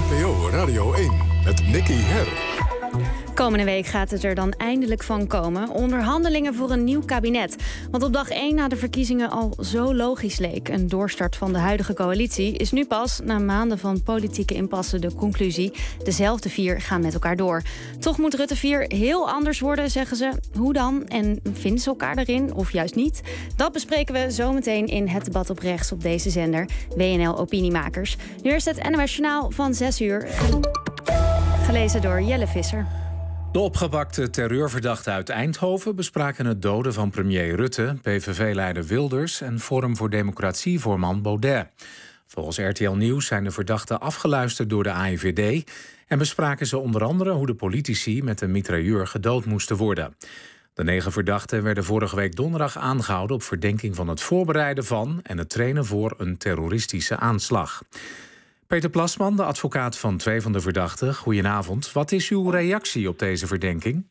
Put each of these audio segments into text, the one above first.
NPO Radio 1 met Nicky Her. Komende week gaat het er dan eindelijk van komen. Onderhandelingen voor een nieuw kabinet. Want op dag 1 na de verkiezingen al zo logisch leek. Een doorstart van de huidige coalitie is nu pas, na maanden van politieke impasse, de conclusie. Dezelfde 4 gaan met elkaar door. Toch moet Rutte 4 heel anders worden, zeggen ze. Hoe dan? En vinden ze elkaar erin? Of juist niet? Dat bespreken we zometeen in het debat op rechts op deze zender. WNL Opiniemakers. Nu eerst het NOS Journaal van 6 uur. Gelezen door Jelle Visser. De opgepakte terreurverdachten uit Eindhoven bespraken het doden van premier Rutte, PVV-leider Wilders en Forum voor Democratie-voorman Baudet. Volgens RTL Nieuws zijn de verdachten afgeluisterd door de AIVD en bespraken ze onder andere hoe de politici met een mitrailleur gedood moesten worden. De 9 verdachten werden vorige week donderdag aangehouden op verdenking van het voorbereiden van en het trainen voor een terroristische aanslag. Peter Plasman, de advocaat van 2 van de verdachten. Goedenavond. Wat is uw reactie op deze verdenking?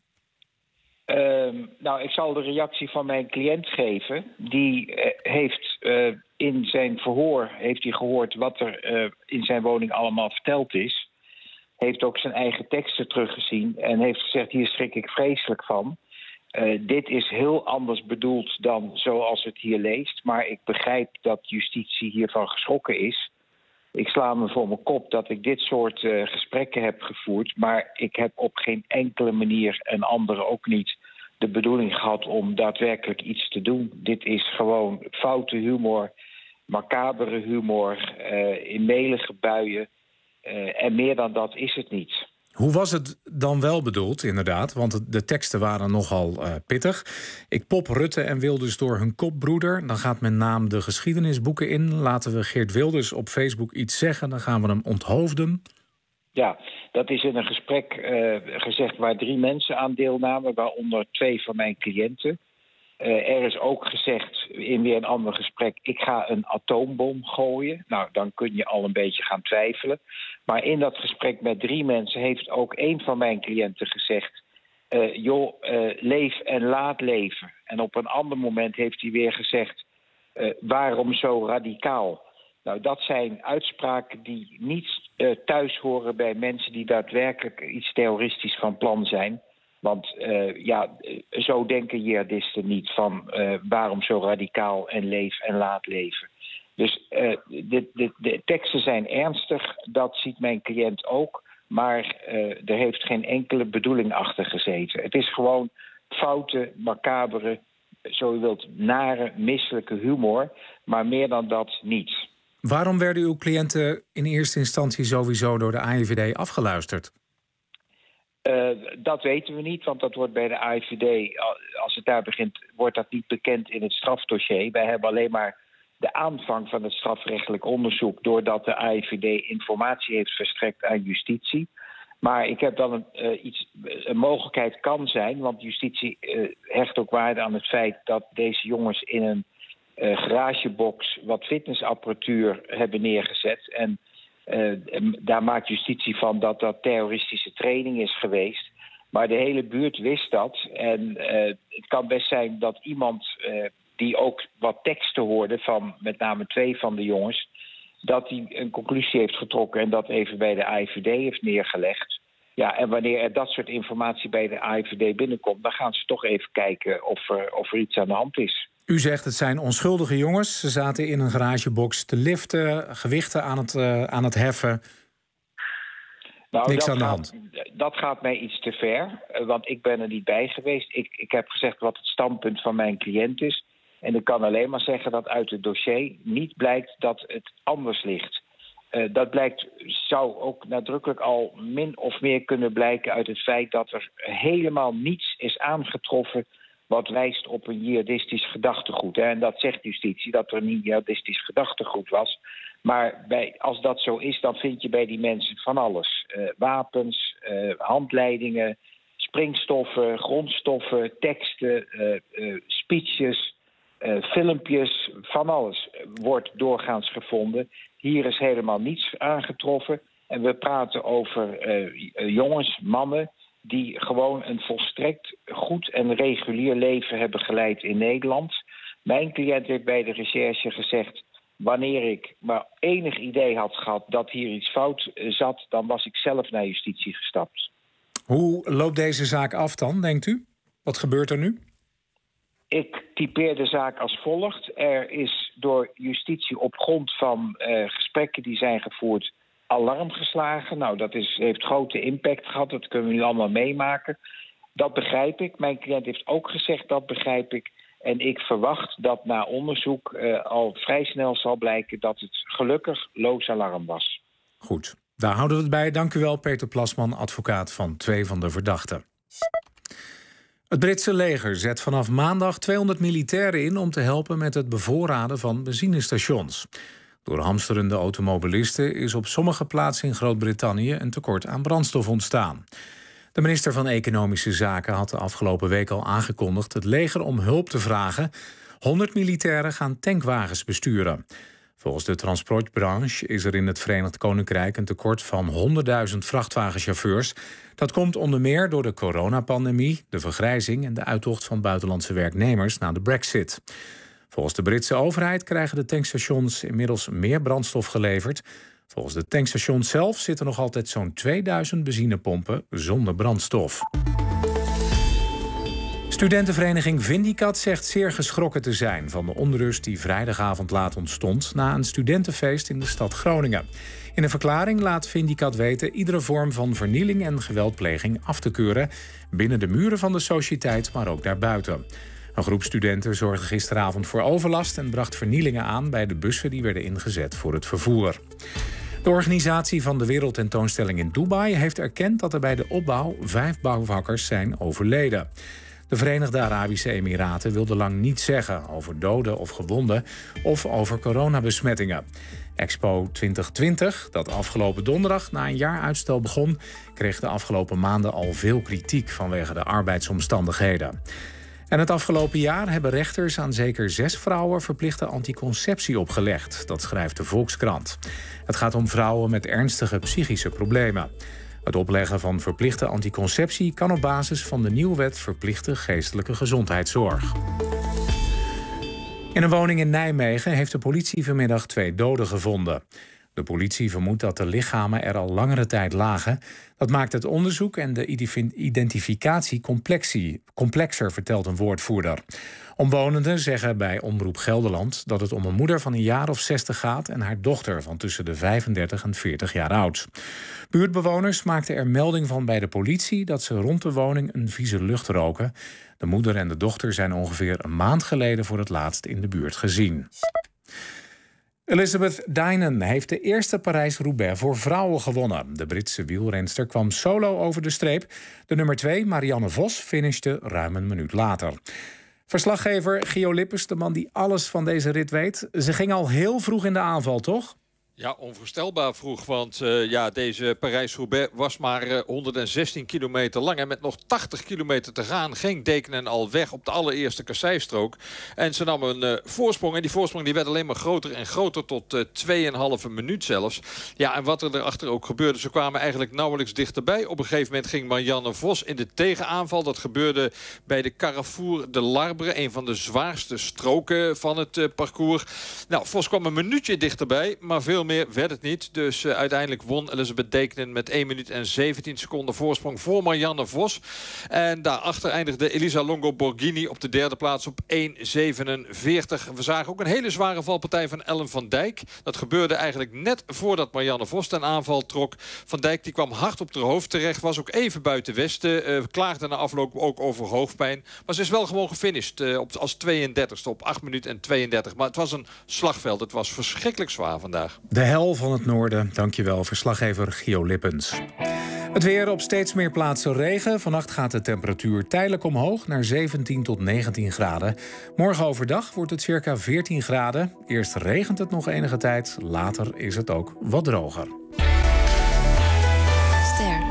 Ik zal de reactie van mijn cliënt geven. Die heeft in zijn verhoor gehoord wat er in zijn woning allemaal verteld is. Heeft ook zijn eigen teksten teruggezien en heeft gezegd: hier schrik ik vreselijk van. Dit is heel anders bedoeld dan zoals het hier leest. Maar ik begrijp dat justitie hiervan geschrokken is. Ik sla me voor mijn kop dat ik dit soort gesprekken heb gevoerd. Maar ik heb op geen enkele manier, en anderen ook niet, de bedoeling gehad om daadwerkelijk iets te doen. Dit is gewoon foute humor, macabere humor, in melige buien. En meer dan dat is het niet. Hoe was het dan wel bedoeld, inderdaad? Want de teksten waren nogal pittig. Ik pop Rutte en Wilders door hun kopbroeder. Dan gaat met name de geschiedenisboeken in. Laten we Geert Wilders op Facebook iets zeggen, dan gaan we hem onthoofden. Ja, dat is in een gesprek gezegd waar 3 mensen aan deelnamen, waaronder 2 van mijn cliënten. Er is ook gezegd in weer een ander gesprek: ik ga een atoombom gooien. Nou, dan kun je al een beetje gaan twijfelen. Maar in dat gesprek met 3 mensen heeft ook 1 van mijn cliënten gezegd: leef en laat leven. En op een ander moment heeft hij weer gezegd: waarom zo radicaal? Nou, dat zijn uitspraken die niet thuis horen bij mensen die daadwerkelijk iets terroristisch van plan zijn. Want zo denken jihadisten niet van waarom zo radicaal en leef en laat leven. Dus de teksten zijn ernstig, dat ziet mijn cliënt ook. Maar er heeft geen enkele bedoeling achter gezeten. Het is gewoon foute, macabere, zo u wilt, nare, misselijke humor. Maar meer dan dat niet. Waarom werden uw cliënten in eerste instantie sowieso door de AIVD afgeluisterd? Dat weten we niet, want dat wordt bij de AIVD, als het daar begint, wordt dat niet bekend in het strafdossier. Wij hebben alleen maar de aanvang van het strafrechtelijk onderzoek, doordat de AIVD informatie heeft verstrekt aan justitie. Maar ik heb dan een mogelijkheid kan zijn, want justitie hecht ook waarde aan het feit dat deze jongens in een garagebox wat fitnessapparatuur hebben neergezet. En daar maakt justitie van dat dat terroristische training is geweest. Maar de hele buurt wist dat. En het kan best zijn dat iemand die ook wat teksten hoorde van met name 2 van de jongens, dat hij een conclusie heeft getrokken en dat even bij de AIVD heeft neergelegd. Ja, en wanneer er dat soort informatie bij de AIVD binnenkomt, dan gaan ze toch even kijken of er iets aan de hand is. U zegt het zijn onschuldige jongens. Ze zaten in een garagebox te liften, gewichten aan het heffen. Nou, niks aan de hand. Dat gaat mij iets te ver, want ik ben er niet bij geweest. Ik heb gezegd wat het standpunt van mijn cliënt is. En ik kan alleen maar zeggen dat uit het dossier niet blijkt dat het anders ligt. Dat zou ook nadrukkelijk al min of meer kunnen blijken uit het feit dat er helemaal niets is aangetroffen wat wijst op een jihadistisch gedachtegoed. En dat zegt justitie, dat er een jihadistisch gedachtegoed was. Maar als dat zo is, dan vind je bij die mensen van alles. Wapens, handleidingen, springstoffen, grondstoffen, teksten, speeches, filmpjes, van alles wordt doorgaans gevonden. Hier is helemaal niets aangetroffen. En we praten over jongens, mannen, die gewoon een volstrekt goed en regulier leven hebben geleid in Nederland. Mijn cliënt heeft bij de recherche gezegd: Wanneer ik maar enig idee had gehad dat hier iets fout zat, dan was ik zelf naar justitie gestapt. Hoe loopt deze zaak af dan, denkt u? Wat gebeurt er nu? Ik typeer de zaak als volgt. Er is door justitie op grond van gesprekken die zijn gevoerd alarm geslagen. Nou, dat heeft grote impact gehad. Dat kunnen we nu allemaal meemaken. Dat begrijp ik. Mijn cliënt heeft ook gezegd, dat begrijp ik. En ik verwacht dat na onderzoek al vrij snel zal blijken dat het gelukkig loos alarm was. Goed, daar houden we het bij. Dank u wel, Peter Plasman, advocaat van 2 van de verdachten. Het Britse leger zet vanaf maandag 200 militairen in om te helpen met het bevoorraden van benzinestations. Door hamsterende automobilisten is op sommige plaatsen in Groot-Brittannië een tekort aan brandstof ontstaan. De minister van Economische Zaken had de afgelopen week al aangekondigd het leger om hulp te vragen. 100 militairen gaan tankwagens besturen. Volgens de transportbranche is er in het Verenigd Koninkrijk een tekort van 100.000 vrachtwagenchauffeurs. Dat komt onder meer door de coronapandemie, de vergrijzing en de uittocht van buitenlandse werknemers na de Brexit. Volgens de Britse overheid krijgen de tankstations inmiddels meer brandstof geleverd. Volgens de tankstations zelf zitten nog altijd zo'n 2000 benzinepompen zonder brandstof. Studentenvereniging Vindicat zegt zeer geschrokken te zijn van de onrust die vrijdagavond laat ontstond na een studentenfeest in de stad Groningen. In een verklaring laat Vindicat weten iedere vorm van vernieling en geweldpleging af te keuren binnen de muren van de sociëteit, maar ook daarbuiten. Een groep studenten zorgde gisteravond voor overlast en bracht vernielingen aan bij de bussen die werden ingezet voor het vervoer. De organisatie van de wereldtentoonstelling in Dubai heeft erkend dat er bij de opbouw 5 bouwvakkers zijn overleden. De Verenigde Arabische Emiraten wilden lang niets zeggen over doden of gewonden of over coronabesmettingen. Expo 2020, dat afgelopen donderdag na een jaar uitstel begon, kreeg de afgelopen maanden al veel kritiek vanwege de arbeidsomstandigheden. En het afgelopen jaar hebben rechters aan zeker 6 vrouwen verplichte anticonceptie opgelegd. Dat schrijft de Volkskrant. Het gaat om vrouwen met ernstige psychische problemen. Het opleggen van verplichte anticonceptie kan op basis van de nieuwe wet verplichte geestelijke gezondheidszorg. In een woning in Nijmegen heeft de politie vanmiddag 2 doden gevonden. De politie vermoedt dat de lichamen er al langere tijd lagen. Dat maakt het onderzoek en de identificatie complexer, vertelt een woordvoerder. Omwonenden zeggen bij Omroep Gelderland dat het om een moeder van een jaar of 60 gaat en haar dochter van tussen de 35 en 40 jaar oud. Buurtbewoners maakten er melding van bij de politie dat ze rond de woning een vieze lucht roken. De moeder en de dochter zijn ongeveer een maand geleden voor het laatst in de buurt gezien. Elizabeth Dynan heeft de eerste Parijs-Roubaix voor vrouwen gewonnen. De Britse wielrenster kwam solo over de streep. De nummer 2, Marianne Vos, finishte ruim een minuut later. Verslaggever Gio Lippers, de man die alles van deze rit weet. Ze ging al heel vroeg in de aanval, toch? Ja, onvoorstelbaar vroeg, want deze Parijs-Roubaix was maar 116 kilometer lang. En met nog 80 kilometer te gaan ging Dekenen al weg op de allereerste kasseistrook. En ze nam een voorsprong en die voorsprong die werd alleen maar groter en groter tot 2,5 minuut zelfs. Ja, en wat er erachter ook gebeurde, ze kwamen eigenlijk nauwelijks dichterbij. Op een gegeven moment ging Marianne Vos in de tegenaanval. Dat gebeurde bij de Carrefour de Larbre, een van de zwaarste stroken van het parcours. Nou, Vos kwam een minuutje dichterbij, maar veel meer werd het niet. Dus uiteindelijk won Elizabeth Dekenen met 1 minuut en 17 seconden voorsprong voor Marianne Vos. En daarachter eindigde Elisa Longo Borghini op de 3e plaats op 1,47. We zagen ook een hele zware valpartij van Ellen van Dijk. Dat gebeurde eigenlijk net voordat Marianne Vos ten aanval trok. Van Dijk die kwam hard op haar hoofd terecht. Was ook even buiten Westen. Klaagde na afloop ook over hoofdpijn. Maar ze is wel gewoon gefinished als 32e op 8 minuten en 32. Maar het was een slagveld. Het was verschrikkelijk zwaar vandaag. De hel van het noorden, dankjewel, verslaggever Gio Lippens. Het weer op steeds meer plaatsen regen. Vannacht gaat de temperatuur tijdelijk omhoog naar 17 tot 19 graden. Morgen overdag wordt het circa 14 graden. Eerst regent het nog enige tijd, later is het ook wat droger. Ster.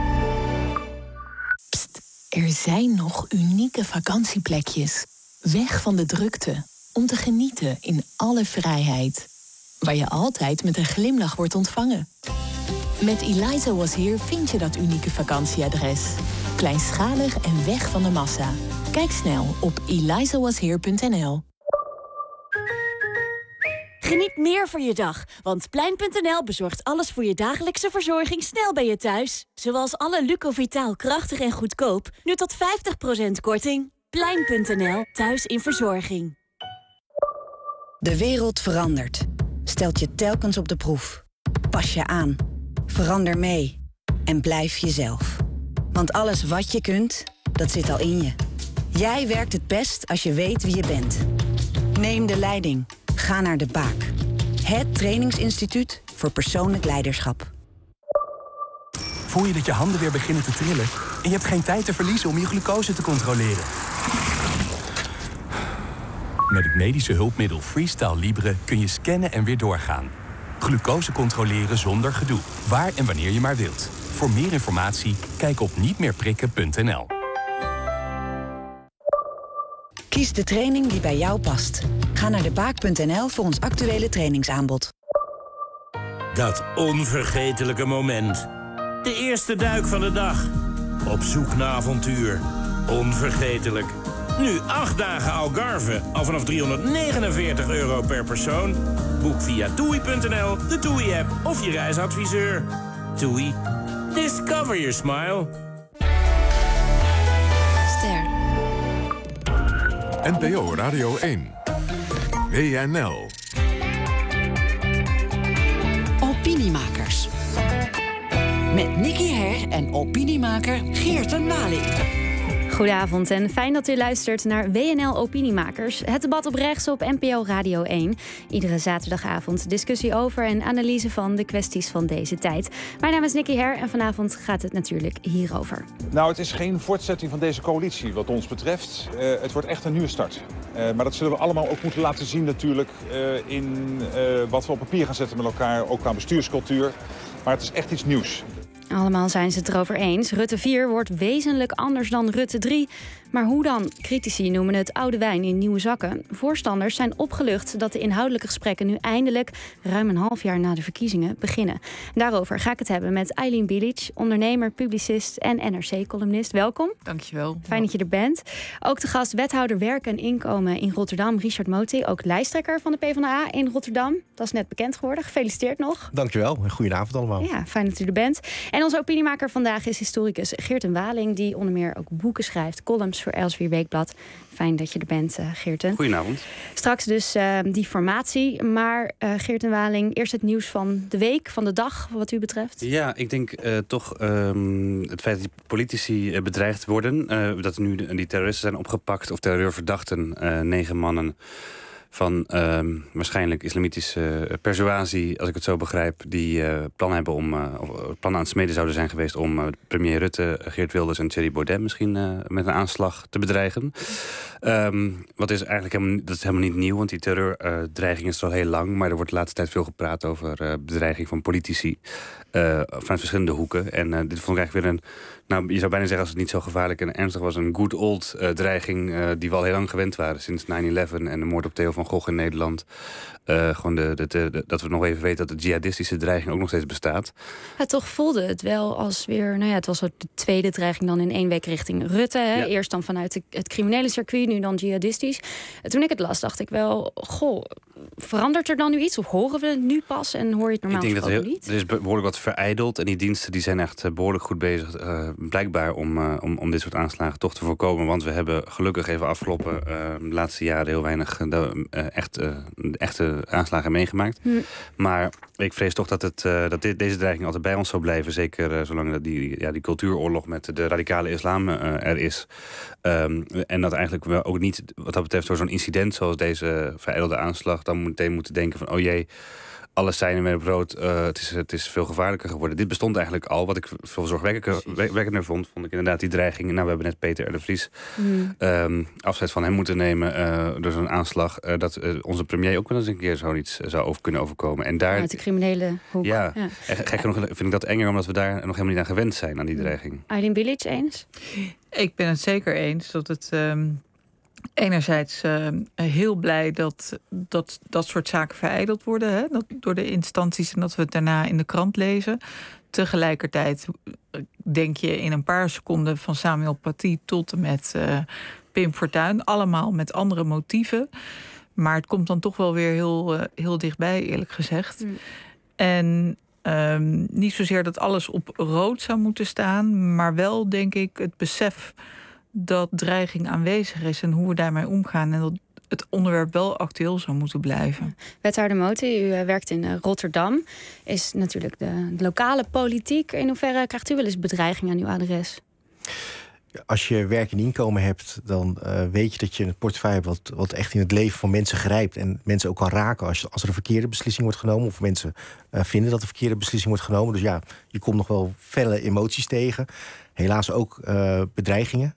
Pst, er zijn nog unieke vakantieplekjes. Weg van de drukte, om te genieten in alle vrijheid. Waar je altijd met een glimlach wordt ontvangen. Met Eliza Was Here vind je dat unieke vakantieadres. Kleinschalig en weg van de massa. Kijk snel op elizawasheer.nl. Geniet meer van je dag, want Plein.nl bezorgt alles voor je dagelijkse verzorging snel bij je thuis. Zoals alle Lucovitaal krachtig en goedkoop, nu tot 50% korting. Plein.nl, thuis in verzorging. De wereld verandert. Stelt je telkens op de proef. Pas je aan. Verander mee. En blijf jezelf. Want alles wat je kunt, dat zit al in je. Jij werkt het best als je weet wie je bent. Neem de leiding. Ga naar De Baak. Het trainingsinstituut voor persoonlijk leiderschap. Voel je dat je handen weer beginnen te trillen? En je hebt geen tijd te verliezen om je glucose te controleren? Met het medische hulpmiddel Freestyle Libre kun je scannen en weer doorgaan. Glucose controleren zonder gedoe. Waar en wanneer je maar wilt. Voor meer informatie, kijk op nietmeerprikken.nl. Kies de training die bij jou past. Ga naar debaak.nl voor ons actuele trainingsaanbod. Dat onvergetelijke moment. De eerste duik van de dag. Op zoek naar avontuur. Onvergetelijk. Nu 8 dagen Algarve, al vanaf €349 per persoon. Boek via toei.nl, de TUI-app of je reisadviseur. TUI. Discover your smile. Ster. NPO Radio 1. WNL. Opiniemakers. Met Nicky Her en opiniemaker Geert-Jan Waling. Goedenavond en fijn dat u luistert naar WNL Opiniemakers. Het debat op rechts op NPO Radio 1. Iedere zaterdagavond discussie over en analyse van de kwesties van deze tijd. Mijn naam is Nicky Her en vanavond gaat het natuurlijk hierover. Nou, het is geen voortzetting van deze coalitie wat ons betreft. Het wordt echt een nieuwe start. Maar dat zullen we allemaal ook moeten laten zien natuurlijk in wat we op papier gaan zetten met elkaar. Ook qua bestuurscultuur. Maar het is echt iets nieuws. Allemaal zijn ze het erover eens. Rutte 4 wordt wezenlijk anders dan Rutte 3. Maar hoe dan? Critici noemen het oude wijn in nieuwe zakken. Voorstanders zijn opgelucht dat de inhoudelijke gesprekken nu eindelijk ruim een half jaar na de verkiezingen beginnen. Daarover ga ik het hebben met Eileen Bilic, ondernemer, publicist en NRC-columnist. Welkom. Dankjewel. Fijn dat je er bent. Ook te gast wethouder werk en inkomen in Rotterdam, Richard Moti. Ook lijsttrekker van de PvdA in Rotterdam. Dat is net bekend geworden. Gefeliciteerd nog. Dankjewel en goedenavond allemaal. Ja, fijn dat u er bent. En onze opiniemaker vandaag is historicus Geert-Jan Waling, die onder meer ook boeken schrijft, columns voor Elsevier Weekblad. Fijn dat je er bent, Geert-Jan. Goedenavond. Straks dus die formatie. Maar Geert-Jan Waling, eerst het nieuws van de week, van de dag, wat u betreft. Ja, ik denk toch het feit dat die politici bedreigd worden, dat er nu die terroristen zijn opgepakt, of terreurverdachten, 9 mannen van waarschijnlijk islamitische persuasie, als ik het zo begrijp, die plan hebben om plannen aan het smeden zouden zijn geweest om premier Rutte, Geert Wilders en Thierry Baudet misschien met een aanslag te bedreigen. Wat is eigenlijk dat is helemaal niet nieuw, want die terreurdreiging is al heel lang, maar er wordt de laatste tijd veel gepraat over bedreiging van politici vanuit verschillende hoeken. En dit vond ik eigenlijk weer nou, je zou bijna zeggen, als het niet zo gevaarlijk en ernstig was, een good old dreiging die we al heel lang gewend waren sinds 9/11 en de moord op Theo van Gogh in Nederland. Gewoon dat we nog even weten dat de jihadistische dreiging ook nog steeds bestaat. Ja, toch voelde het wel als weer, het was de tweede dreiging dan in 1 week richting Rutte. Hè? Ja. Eerst dan vanuit het criminele circuit, nu dan jihadistisch. Toen ik het las, dacht ik wel, verandert er dan nu iets? Of horen we het nu pas en hoor je het normaal gesproken niet? Er is behoorlijk wat verijdeld en die diensten die zijn echt behoorlijk goed bezig, blijkbaar om dit soort aanslagen toch te voorkomen. Want we hebben gelukkig even afgelopen de laatste jaren heel weinig echte aanslagen meegemaakt. Maar ik vrees toch dat deze dreiging altijd bij ons zal blijven. Zeker zolang die cultuuroorlog met de radicale islam er is. En dat eigenlijk we ook niet, wat dat betreft, door zo'n incident zoals deze verijdelde aanslag, dan meteen moeten denken van, oh jee, alles zijn met brood, het is veel gevaarlijker geworden. Dit bestond eigenlijk al. Wat ik veel zorgwekkender vond ik inderdaad die dreiging. Nou, we hebben net Peter R. de Vries afscheid van hem moeten nemen door zo'n aanslag. Dat onze premier ook wel eens een keer zoiets zou kunnen overkomen. En daar, uit de criminele hoek. Ja. Gek genoeg vind ik dat enger, omdat we daar nog helemaal niet aan gewend zijn, aan die dreiging. Eileen Bilic, eens? Ik ben het zeker eens dat het enerzijds heel blij dat soort zaken verijdeld worden, hè, door de instanties, en dat we het daarna in de krant lezen. Tegelijkertijd denk je in een paar seconden van Samuel Paty tot en met Pim Fortuyn, allemaal met andere motieven. Maar het komt dan toch wel weer heel dichtbij, eerlijk gezegd. En niet zozeer dat alles op rood zou moeten staan, maar wel, denk ik, het besef dat dreiging aanwezig is en hoe we daarmee omgaan. En dat het onderwerp wel actueel zou moeten blijven. Wethouder Moten, u werkt in Rotterdam. Is natuurlijk de lokale politiek. In hoeverre krijgt u wel eens bedreiging aan uw adres? Als je werk en inkomen hebt, dan weet je dat je een portefeuille hebt wat echt in het leven van mensen grijpt. En mensen ook kan raken als er een verkeerde beslissing wordt genomen. Of mensen vinden dat een verkeerde beslissing wordt genomen. Dus ja, je komt nog wel felle emoties tegen. Helaas ook bedreigingen.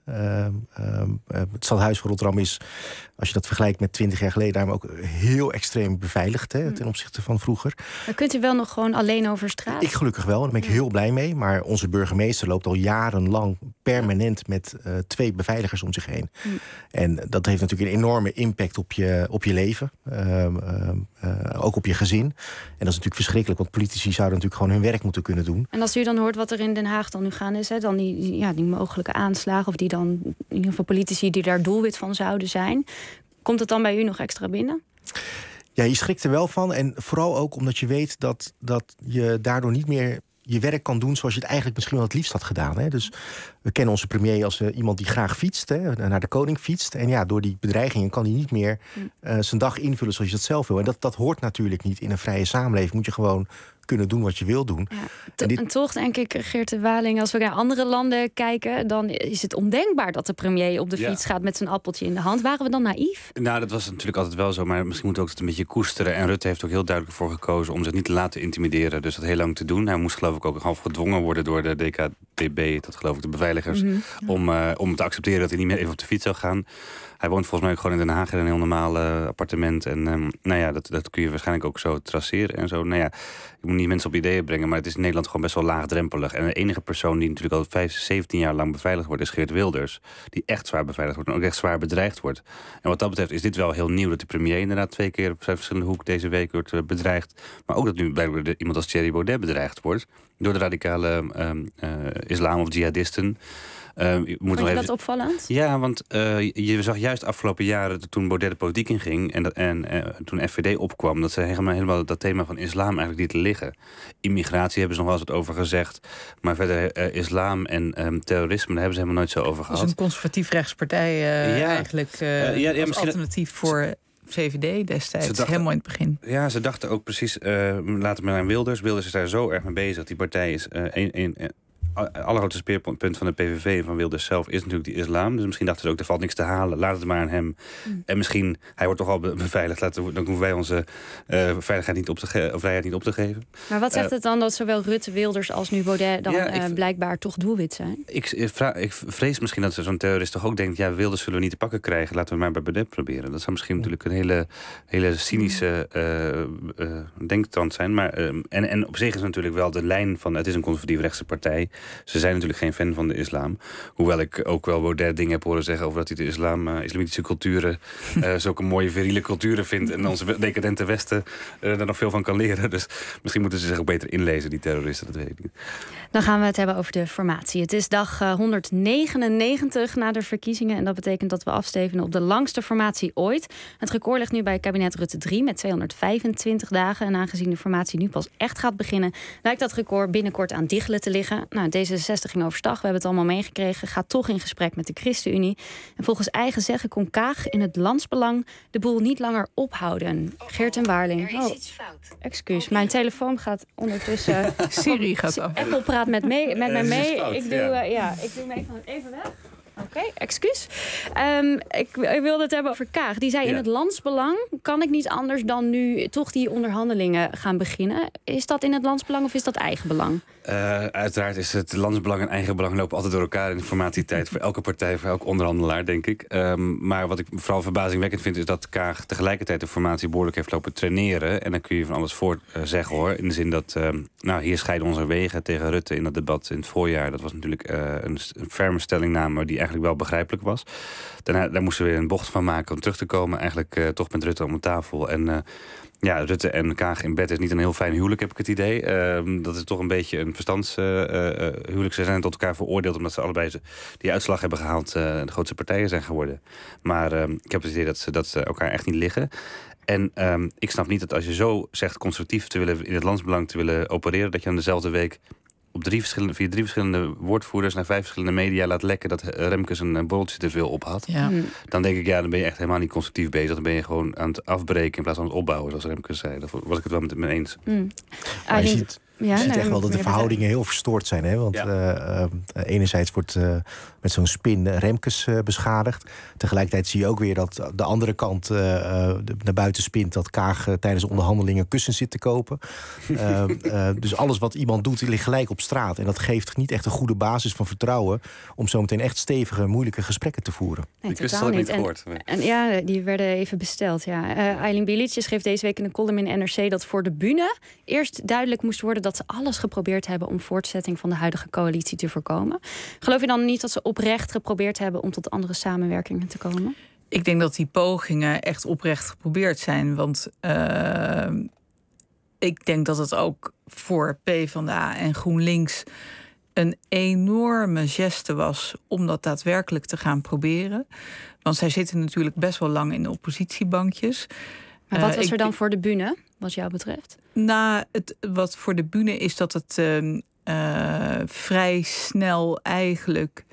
Het stadhuis van Rotterdam is, als je dat vergelijkt met 20 jaar geleden, daarom ook heel extreem beveiligd ten opzichte van vroeger. Maar kunt u wel nog gewoon alleen over straat? Ik gelukkig wel, daar ben ik heel blij mee. Maar onze burgemeester loopt al jarenlang permanent met 2 beveiligers om zich heen. En dat heeft natuurlijk een enorme impact op je leven. Ook op je gezin. En dat is natuurlijk verschrikkelijk, want politici zouden natuurlijk gewoon hun werk moeten kunnen doen. En als u dan hoort wat er in Den Haag dan nu gaan is, dan die mogelijke aanslagen, of die dan in ieder geval politici die daar doelwit van zouden zijn, komt het dan bij u nog extra binnen? Ja, je schrikt er wel van. En vooral ook omdat je weet dat je daardoor niet meer je werk kan doen zoals je het eigenlijk misschien wel het liefst had gedaan. Hè? Dus we kennen onze premier als iemand die graag fietst, naar de koning fietst. En ja, door die bedreigingen kan hij niet meer zijn dag invullen zoals je dat zelf wil. En dat hoort natuurlijk niet in een vrije samenleving. Moet je gewoon kunnen doen wat je wil doen. Ja, en toch denk ik, Geert de Waling, als we naar andere landen kijken, dan is het ondenkbaar dat de premier op de fiets gaat met zijn appeltje in de hand. Waren we dan naïef? Nou, dat was natuurlijk altijd wel zo, maar misschien moeten we ook het een beetje koesteren. En Rutte heeft ook heel duidelijk voor gekozen om zich niet te laten intimideren. Dus dat heel lang te doen. Hij moest geloof ik ook half gedwongen worden door de DKDB, dat geloof ik de beveiligers, om te accepteren dat hij niet meer even op de fiets zou gaan. Hij woont volgens mij ook gewoon in Den Haag in een heel normaal appartement. En dat kun je waarschijnlijk ook zo traceren en zo. Je moet niet mensen op ideeën brengen, maar het is in Nederland gewoon best wel laagdrempelig. En de enige persoon die natuurlijk al 17 jaar lang beveiligd wordt, is Geert Wilders. Die echt zwaar beveiligd wordt en ook echt zwaar bedreigd wordt. En wat dat betreft is dit wel heel nieuw, dat de premier inderdaad 2 keer op verschillende hoek deze week wordt bedreigd. Maar ook dat nu blijkbaar iemand als Thierry Baudet bedreigd wordt door de radicale islam of jihadisten. Vond je dat opvallend? Ja, want je zag juist afgelopen jaren, toen Baudet de politiek inging en toen FVD opkwam, dat ze helemaal dat thema van islam eigenlijk lieten liggen. Immigratie hebben ze nog wel eens wat over gezegd, maar verder islam en terrorisme, daar hebben ze helemaal nooit zo over gehad. Dat is een conservatief rechtspartij eigenlijk als alternatief voor VVD destijds, helemaal in het begin. Ja, ze dachten ook precies, laten we naar Wilders. Wilders is daar zo erg mee bezig. Die partij is allergrootste speerpunt van de PVV en van Wilders zelf is natuurlijk die islam. Dus misschien dachten ze ook, er valt niks te halen. Laat het maar aan hem. En misschien, hij wordt toch al beveiligd. Dan hoeven wij onze vrijheid niet op te geven. Maar wat zegt het dan dat zowel Rutte, Wilders als nu Baudet dan blijkbaar toch doelwit zijn? Ik vrees misschien dat zo'n terrorist toch ook denkt, ja, Wilders zullen we niet te pakken krijgen. Laten we maar bij Baudet proberen. Dat zou misschien natuurlijk een hele cynische denktrand zijn. Maar, en op zich is natuurlijk wel de lijn van, het is een conservatief rechtse partij. Ze zijn natuurlijk geen fan van de islam. Hoewel ik ook wel Baudet dingen heb horen zeggen over dat hij de islamitische culturen zulke mooie viriele culturen vindt en onze decadente Westen er nog veel van kan leren. Dus misschien moeten ze zich ook beter inlezen, die terroristen, dat weet ik niet. Dan gaan we het hebben over de formatie. Het is dag 199 na de verkiezingen en dat betekent dat we afstevenen op de langste formatie ooit. Het record ligt nu bij kabinet Rutte 3 met 225 dagen. En aangezien de formatie nu pas echt gaat beginnen, lijkt dat record binnenkort aan diggelen te liggen. Nou, D66 ging overstag, we hebben het allemaal meegekregen, gaat toch in gesprek met de ChristenUnie. En volgens eigen zeggen kon Kaag in het landsbelang de boel niet langer ophouden. Geert en Waarling. Er is iets fout. Excuus, mijn telefoon gaat ondertussen. Siri gaat af. Apple praat met mij mee. Fout, ik doe hem even weg. Oké, excuus. Ik wilde het hebben over Kaag. Die zei in het landsbelang kan ik niet anders dan nu toch die onderhandelingen gaan beginnen. Is dat in het landsbelang of is dat eigenbelang? Uiteraard is het landsbelang en eigenbelang lopen altijd door elkaar in de formatietijd voor elke partij, voor elke onderhandelaar, denk ik. Maar wat ik vooral verbazingwekkend vind is dat Kaag tegelijkertijd de formatie behoorlijk heeft lopen traineren. En dan kun je van alles voor zeggen hoor. In de zin dat, hier scheiden onze wegen tegen Rutte in dat debat in het voorjaar. Dat was natuurlijk een ferme stellingname die eigenlijk wel begrijpelijk was. Daar moesten we weer een bocht van maken om terug te komen. Eigenlijk toch met Rutte om de tafel. En Rutte en Kaag in bed is niet een heel fijn huwelijk, heb ik het idee. Dat is toch een beetje een verstandshuwelijk. Ze zijn tot elkaar veroordeeld omdat ze allebei die uitslag hebben gehaald. De grootste partijen zijn geworden. Maar ik heb het idee dat ze elkaar echt niet liggen. En ik snap niet dat als je zo zegt constructief te willen in het landsbelang te willen opereren, dat je dan dezelfde week via 3 verschillende woordvoerders naar 5 verschillende media laat lekken dat Remkes een borreltje te veel op had. Ja. Dan denk ik, dan ben je echt helemaal niet constructief bezig. Dan ben je gewoon aan het afbreken in plaats van aan het opbouwen, zoals Remkes zei. Daar was ik het wel met me eens. Maar je ziet echt wel dat de verhoudingen heel verstoord zijn. Hè? Want enerzijds wordt met zo'n spin Remkes beschadigd. Tegelijkertijd zie je ook weer dat de andere kant naar buiten spint dat Kaag tijdens onderhandelingen kussens zit te kopen. Dus alles wat iemand doet, ligt gelijk op straat. En dat geeft niet echt een goede basis van vertrouwen om zo meteen echt stevige, moeilijke gesprekken te voeren. Nee, die kussens had ik niet gehoord. En die werden even besteld. Aylin Bilic schreef deze week in een column in NRC dat voor de bühne eerst duidelijk moest worden dat ze alles geprobeerd hebben om voortzetting van de huidige coalitie te voorkomen. Geloof je dan niet dat ze oprecht geprobeerd hebben om tot andere samenwerkingen te komen? Ik denk dat die pogingen echt oprecht geprobeerd zijn. Want ik denk dat het ook voor PvdA en GroenLinks een enorme geste was om dat daadwerkelijk te gaan proberen. Want zij zitten natuurlijk best wel lang in de oppositiebankjes. Maar wat was er dan voor de bühne, wat jou betreft? Nou, wat voor de bühne is dat het vrij snel eigenlijk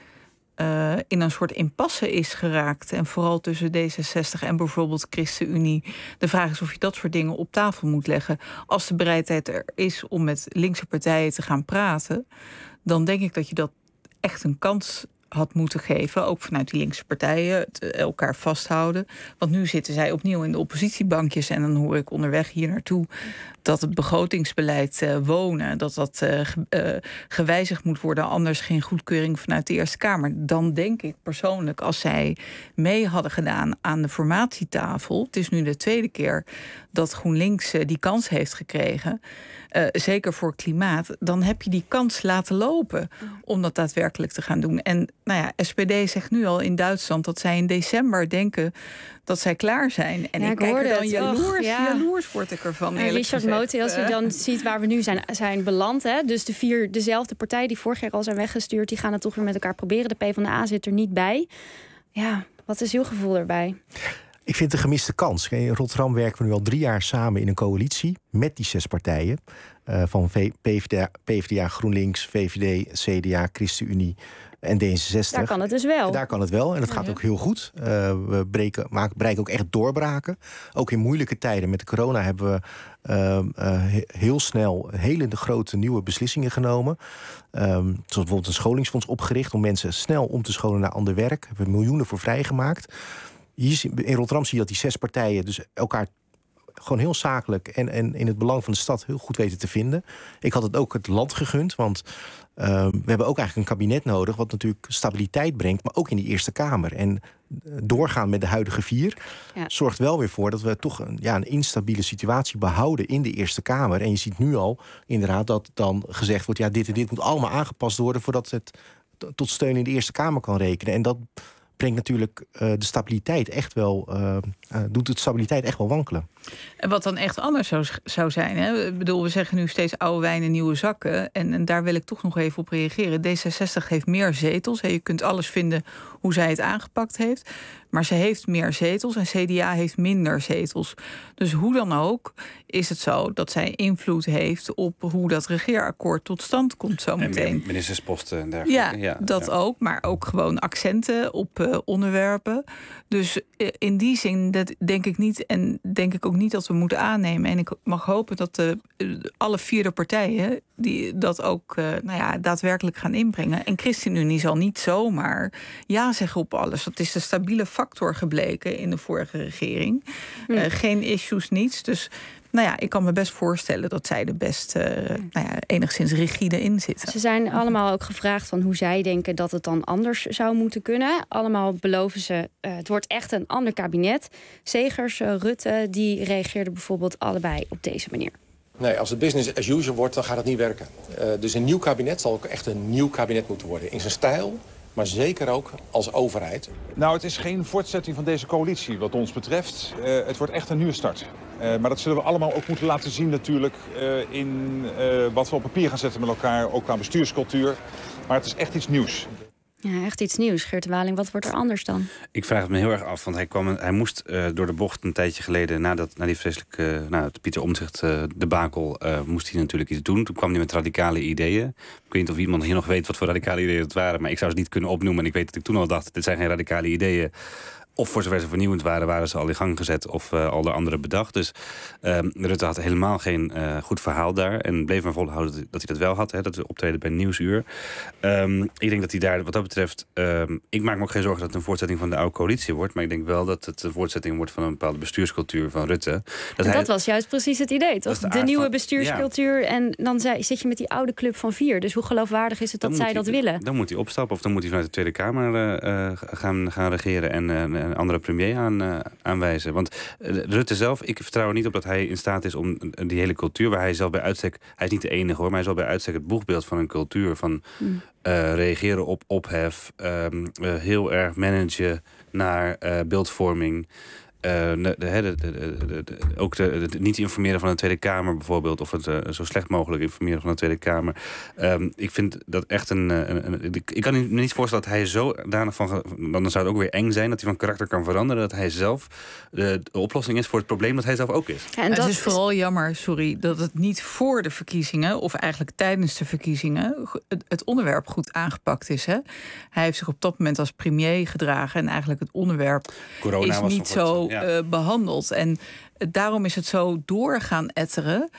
in een soort impasse is geraakt. En vooral tussen D66 en bijvoorbeeld ChristenUnie. De vraag is of je dat soort dingen op tafel moet leggen. Als de bereidheid er is om met linkse partijen te gaan praten, dan denk ik dat je dat echt een kans had moeten geven, ook vanuit die linkse partijen, elkaar vasthouden. Want nu zitten zij opnieuw in de oppositiebankjes en dan hoor ik onderweg hier naartoe dat het begrotingsbeleid wonen, dat gewijzigd moet worden, anders geen goedkeuring vanuit de Eerste Kamer. Dan denk ik persoonlijk, als zij mee hadden gedaan aan de formatietafel, het is nu de tweede keer dat GroenLinks die kans heeft gekregen, zeker voor klimaat, dan heb je die kans laten lopen om dat daadwerkelijk te gaan doen. En SPD zegt nu al in Duitsland dat zij in december denken dat zij klaar zijn. En ik kijk er dan jaloers word ik ervan. Richard Mote, als je dan ziet waar we nu zijn beland, hè, dus dezelfde partijen die vorig jaar al zijn weggestuurd, die gaan het toch weer met elkaar proberen. De PvdA zit er niet bij. Ja, wat is uw gevoel erbij? Ik vind het een gemiste kans. In Rotterdam werken we nu al 3 jaar samen in een coalitie met die 6 partijen. Van PvdA, GroenLinks, VVD, CDA, ChristenUnie en D66. Daar kan het dus wel. Daar kan het wel en dat gaat ook heel goed. We bereiken ook echt doorbraken. Ook in moeilijke tijden met de corona hebben we heel snel hele grote nieuwe beslissingen genomen. Zoals bijvoorbeeld een scholingsfonds opgericht om mensen snel om te scholen naar ander werk. Daar hebben we miljoenen voor vrijgemaakt. In Rotterdam zie je dat die 6 partijen dus elkaar gewoon heel zakelijk en in het belang van de stad heel goed weten te vinden. Ik had het ook het land gegund, want we hebben ook eigenlijk een kabinet nodig wat natuurlijk stabiliteit brengt, maar ook in die Eerste Kamer. En doorgaan met de huidige 4 zorgt wel weer voor dat we toch een instabiele situatie behouden in de Eerste Kamer. En je ziet nu al inderdaad dat dan gezegd wordt, dit en dit moet allemaal aangepast worden voordat het tot steun in de Eerste Kamer kan rekenen. En dat brengt natuurlijk de stabiliteit echt wel, doet de stabiliteit echt wel wankelen. En wat dan echt anders zou zijn, hè? Ik bedoel, we zeggen nu steeds oude wijn in nieuwe zakken. En daar wil ik toch nog even op reageren. D66 heeft meer zetels. Je kunt alles vinden hoe zij het aangepakt heeft. Maar ze heeft meer zetels en CDA heeft minder zetels. Dus hoe dan ook is het zo dat zij invloed heeft op hoe dat regeerakkoord tot stand komt zometeen. En ministersposten en dergelijke. Ja, dat ook. Maar ook gewoon accenten op onderwerpen. Dus in die zin denk ik niet en denk ik ook niet dat we moeten aannemen. En ik mag hopen dat alle 4 partijen die dat ook daadwerkelijk gaan inbrengen. En ChristenUnie zal niet zomaar ja zeggen op alles. Dat is de stabiele factor gebleken in de vorige regering. Geen issues, niets. Dus ik kan me best voorstellen dat zij er best enigszins rigide in zitten. Ze zijn allemaal ook gevraagd van hoe zij denken dat het dan anders zou moeten kunnen. Allemaal beloven ze, het wordt echt een ander kabinet. Segers, Rutte, die reageerden bijvoorbeeld allebei op deze manier. Nee, als het business as usual wordt, dan gaat het niet werken. Dus een nieuw kabinet zal ook echt een nieuw kabinet moeten worden. In zijn stijl, maar zeker ook als overheid. Nou, het is geen voortzetting van deze coalitie wat ons betreft. Het wordt echt een nieuwe start. Maar dat zullen we allemaal ook moeten laten zien natuurlijk in wat we op papier gaan zetten met elkaar, ook qua bestuurscultuur. Maar het is echt iets nieuws. Ja, echt iets nieuws. Geert de Waling, wat wordt er anders dan? Ik vraag het me heel erg af, want hij moest door de bocht een tijdje geleden, na die vreselijke het Pieter Omtzigt debakel, moest hij natuurlijk iets doen. Toen kwam hij met radicale ideeën. Ik weet niet of iemand hier nog weet wat voor radicale ideeën het waren, maar ik zou ze niet kunnen opnoemen. En ik weet dat ik toen al dacht, dit zijn geen radicale ideeën. Of voor zover ze vernieuwend waren ze al in gang gezet of al door anderen bedacht. Dus Rutte had helemaal geen goed verhaal daar. En bleef maar volhouden dat hij dat wel had. Hè, dat we optreden bij Nieuwsuur. Ik denk dat hij daar, wat dat betreft, ik maak me ook geen zorgen dat het een voortzetting van de oude coalitie wordt. Maar ik denk wel dat het een voortzetting wordt van een bepaalde bestuurscultuur van Rutte. Dat was juist precies het idee, toch? De nieuwe bestuurscultuur. Ja. En dan zit je met die oude club van 4. Dus hoe geloofwaardig is het dat zij dat willen? Dan moet hij opstappen of dan moet hij vanuit de Tweede Kamer gaan regeren en een andere premier aanwijzen. Want Rutte zelf, ik vertrouw er niet op dat hij in staat is om die hele cultuur, waar hij zelf bij uitstek, hij is niet de enige hoor, maar hij is wel bij uitstek het boegbeeld van een cultuur van reageren op ophef, heel erg managen naar beeldvorming. Ook niet informeren van de Tweede Kamer bijvoorbeeld, of het zo slecht mogelijk informeren van de Tweede Kamer. Ik vind dat echt ik kan me niet voorstellen dat hij zo danig van, dan zou het ook weer eng zijn dat hij van karakter kan veranderen, dat hij zelf de oplossing is voor het probleem dat hij zelf ook is. Ja, en het is vooral jammer, dat het niet voor de verkiezingen, of eigenlijk tijdens de verkiezingen, het onderwerp goed aangepakt is. Hè? Hij heeft zich op dat moment als premier gedragen en eigenlijk het onderwerp Corona is niet zo behandeld. En daarom is het zo doorgaan etteren.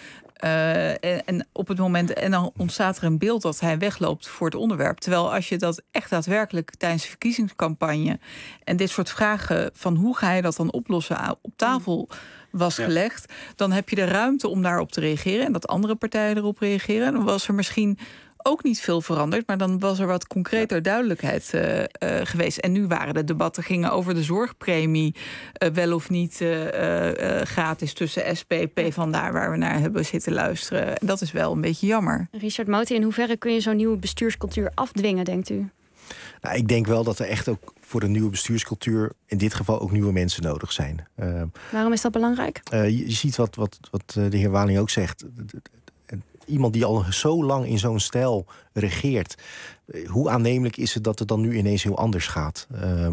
En op het moment, en dan ontstaat er een beeld dat hij wegloopt voor het onderwerp. Terwijl als je dat echt daadwerkelijk tijdens de verkiezingscampagne en dit soort vragen van hoe ga je dat dan oplossen op tafel was gelegd, dan heb je de ruimte om daarop te reageren en dat andere partijen erop reageren. En dan was er misschien ook niet veel veranderd, maar dan was er wat concreter duidelijkheid geweest. En nu waren de debatten gingen over de zorgpremie, wel of niet gratis tussen SP, PvdA, waar we naar hebben zitten luisteren. En dat is wel een beetje jammer. Richard Motie, in hoeverre kun je zo'n nieuwe bestuurscultuur afdwingen, denkt u? Nou, ik denk wel dat er echt ook voor de nieuwe bestuurscultuur in dit geval ook nieuwe mensen nodig zijn. Waarom is dat belangrijk? Je ziet wat de heer Waling ook zegt. Iemand die al zo lang in zo'n stijl regeert, hoe aannemelijk is het dat het dan nu ineens heel anders gaat?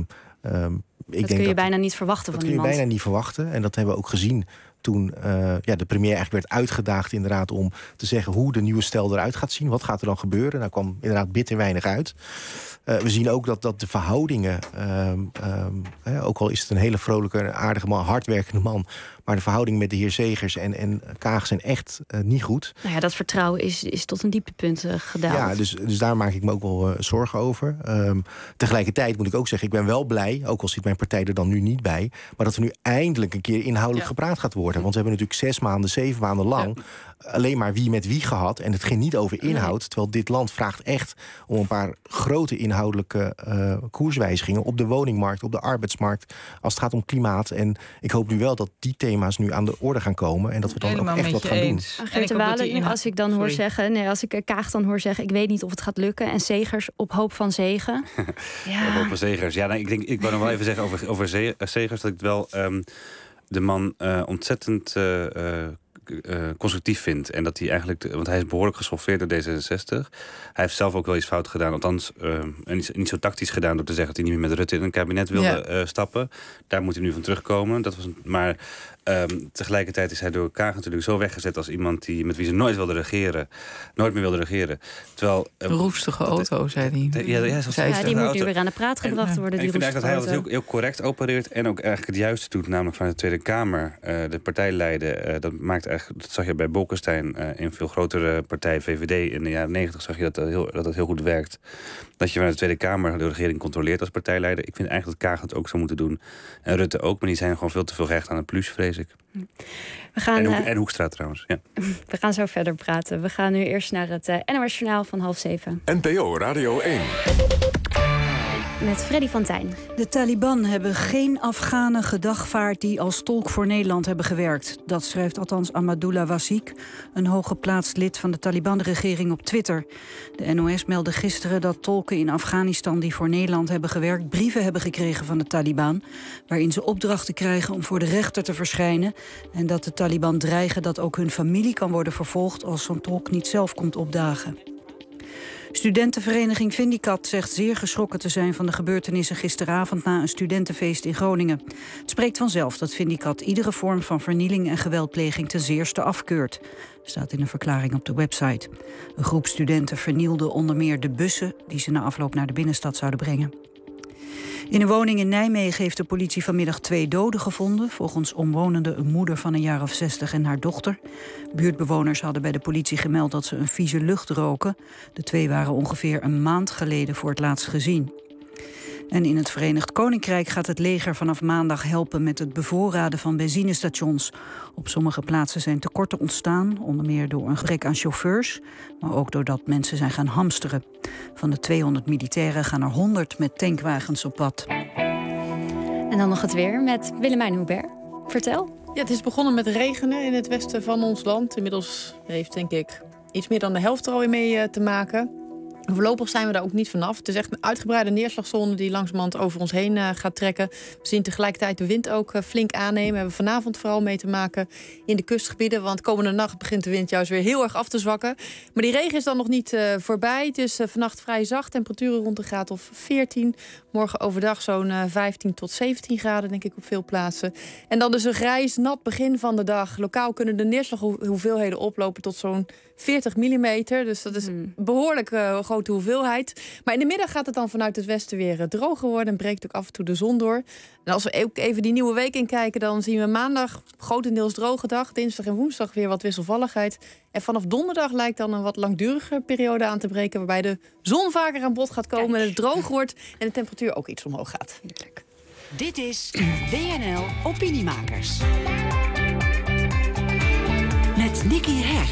Dat kun je bijna niet verwachten van iemand. Dat kun je bijna niet verwachten. En dat hebben we ook gezien toen de premier eigenlijk werd uitgedaagd inderdaad om te zeggen hoe de nieuwe stijl eruit gaat zien. Wat gaat er dan gebeuren? Nou kwam inderdaad bitter weinig uit. We zien ook dat de verhoudingen, ook al is het een hele vrolijke, aardige man, hardwerkende man, maar de verhoudingen met de heer Zegers en Kaag zijn echt niet goed. Nou ja, dat vertrouwen is tot een dieptepunt gedaald. Ja, dus daar maak ik me ook wel zorgen over. Tegelijkertijd moet ik ook zeggen, ik ben wel blij, ook al zit mijn partij er dan nu niet bij, maar dat er nu eindelijk een keer inhoudelijk gepraat gaat worden. Want we hebben natuurlijk 6 maanden, 7 maanden lang alleen maar wie met wie gehad. En het ging niet over inhoud. Terwijl dit land vraagt echt om een paar grote inhoudelijke koerswijzigingen op de woningmarkt, op de arbeidsmarkt, als het gaat om klimaat. En ik hoop nu wel dat die thema's nu aan de orde gaan komen en dat we dan ook echt wat gaan doen. Geert de Waling, als ik dan hoor zeggen, als ik Kaag dan hoor zeggen, ik weet niet of het gaat lukken, en Zegers op hoop van zegen. Ja. Op hoop van Zegers. Ja, nou, ik wou nog wel even zeggen over Zegers dat ik wel de man ontzettend constructief vindt. En dat hij eigenlijk, want hij is behoorlijk geschoffeerd door D66. Hij heeft zelf ook wel iets fout gedaan. Althans, niet zo tactisch gedaan door te zeggen dat hij niet meer met Rutte in een kabinet wilde stappen. Daar moet hij nu van terugkomen. Maar tegelijkertijd is hij door Kaag natuurlijk zo weggezet als iemand met wie ze nooit meer wilde regeren. Terwijl roestige auto, zei hij. Die moet nu weer aan de praat gebracht worden. Ik vind eigenlijk dat hij dat heel correct opereert en ook eigenlijk het juiste doet, namelijk vanuit de Tweede Kamer de partij leiden. Dat zag je bij Bolkestein in een veel grotere partij, VVD, in de jaren 90 zag je dat heel goed werkt. Dat je vanuit de Tweede Kamer de regering controleert als partijleider. Ik vind eigenlijk dat Kaag het ook zou moeten doen. En Rutte ook, maar die zijn gewoon veel te veel gehecht aan het plus, vrees ik. We gaan, en Hoekstra trouwens. Ja. We gaan zo verder praten. We gaan nu eerst naar het NOS Journaal van 6:30. NPO Radio 1. met Freddy van Tijn. De Taliban hebben geen Afghanen gedagvaard die als tolk voor Nederland hebben gewerkt. Dat schrijft althans Ahmadullah Wasik, een hooggeplaatst lid van de Taliban-regering op Twitter. De NOS meldde gisteren dat tolken in Afghanistan die voor Nederland hebben gewerkt brieven hebben gekregen van de Taliban, waarin ze opdrachten krijgen om voor de rechter te verschijnen en dat de Taliban dreigen dat ook hun familie kan worden vervolgd als zo'n tolk niet zelf komt opdagen. Studentenvereniging Vindicat zegt zeer geschrokken te zijn van de gebeurtenissen gisteravond na een studentenfeest in Groningen. Het spreekt vanzelf dat Vindicat iedere vorm van vernieling en geweldpleging ten zeerste afkeurt, staat in een verklaring op de website. Een groep studenten vernielde onder meer de bussen die ze na afloop naar de binnenstad zouden brengen. In een woning in Nijmegen heeft de politie vanmiddag 2 doden gevonden. Volgens omwonenden een moeder van een jaar of 60 en haar dochter. Buurtbewoners hadden bij de politie gemeld dat ze een vieze lucht roken. De 2 waren ongeveer een maand geleden voor het laatst gezien. En in het Verenigd Koninkrijk gaat het leger vanaf maandag helpen met het bevoorraden van benzinestations. Op sommige plaatsen zijn tekorten ontstaan, onder meer door een gebrek aan chauffeurs, maar ook doordat mensen zijn gaan hamsteren. Van de 200 militairen gaan er 100 met tankwagens op pad. En dan nog het weer met Willemijn Hubert. Vertel. Ja, het is begonnen met regenen in het westen van ons land. Inmiddels heeft, denk ik, iets meer dan de helft er alweer mee te maken. Voorlopig zijn we daar ook niet vanaf. Het is echt een uitgebreide neerslagzone die langzamerhand over ons heen gaat trekken. We zien tegelijkertijd de wind ook flink aannemen. We hebben vanavond vooral mee te maken in de kustgebieden. Want komende nacht begint de wind juist weer heel erg af te zwakken. Maar die regen is dan nog niet voorbij. Het is vannacht vrij zacht. Temperaturen rond de graad of 14. Morgen overdag zo'n 15 tot 17 graden, denk ik, op veel plaatsen. En dan dus een grijs, nat begin van de dag. Lokaal kunnen de neerslaghoeveelheden oplopen tot zo'n 40 millimeter. Dus dat is een behoorlijk grote hoeveelheid. Maar in de middag gaat het dan vanuit het westen weer droger worden en breekt ook af en toe de zon door. En als we ook even die nieuwe week inkijken, dan zien we maandag grotendeels droge dag. Dinsdag en woensdag weer wat wisselvalligheid. En vanaf donderdag lijkt dan een wat langdurige periode aan te breken, waarbij de zon vaker aan bod gaat komen en het droog wordt en de temperatuur ook iets omhoog gaat. Heerlijk. Dit is WNL Opiniemakers. Met Nicky Her.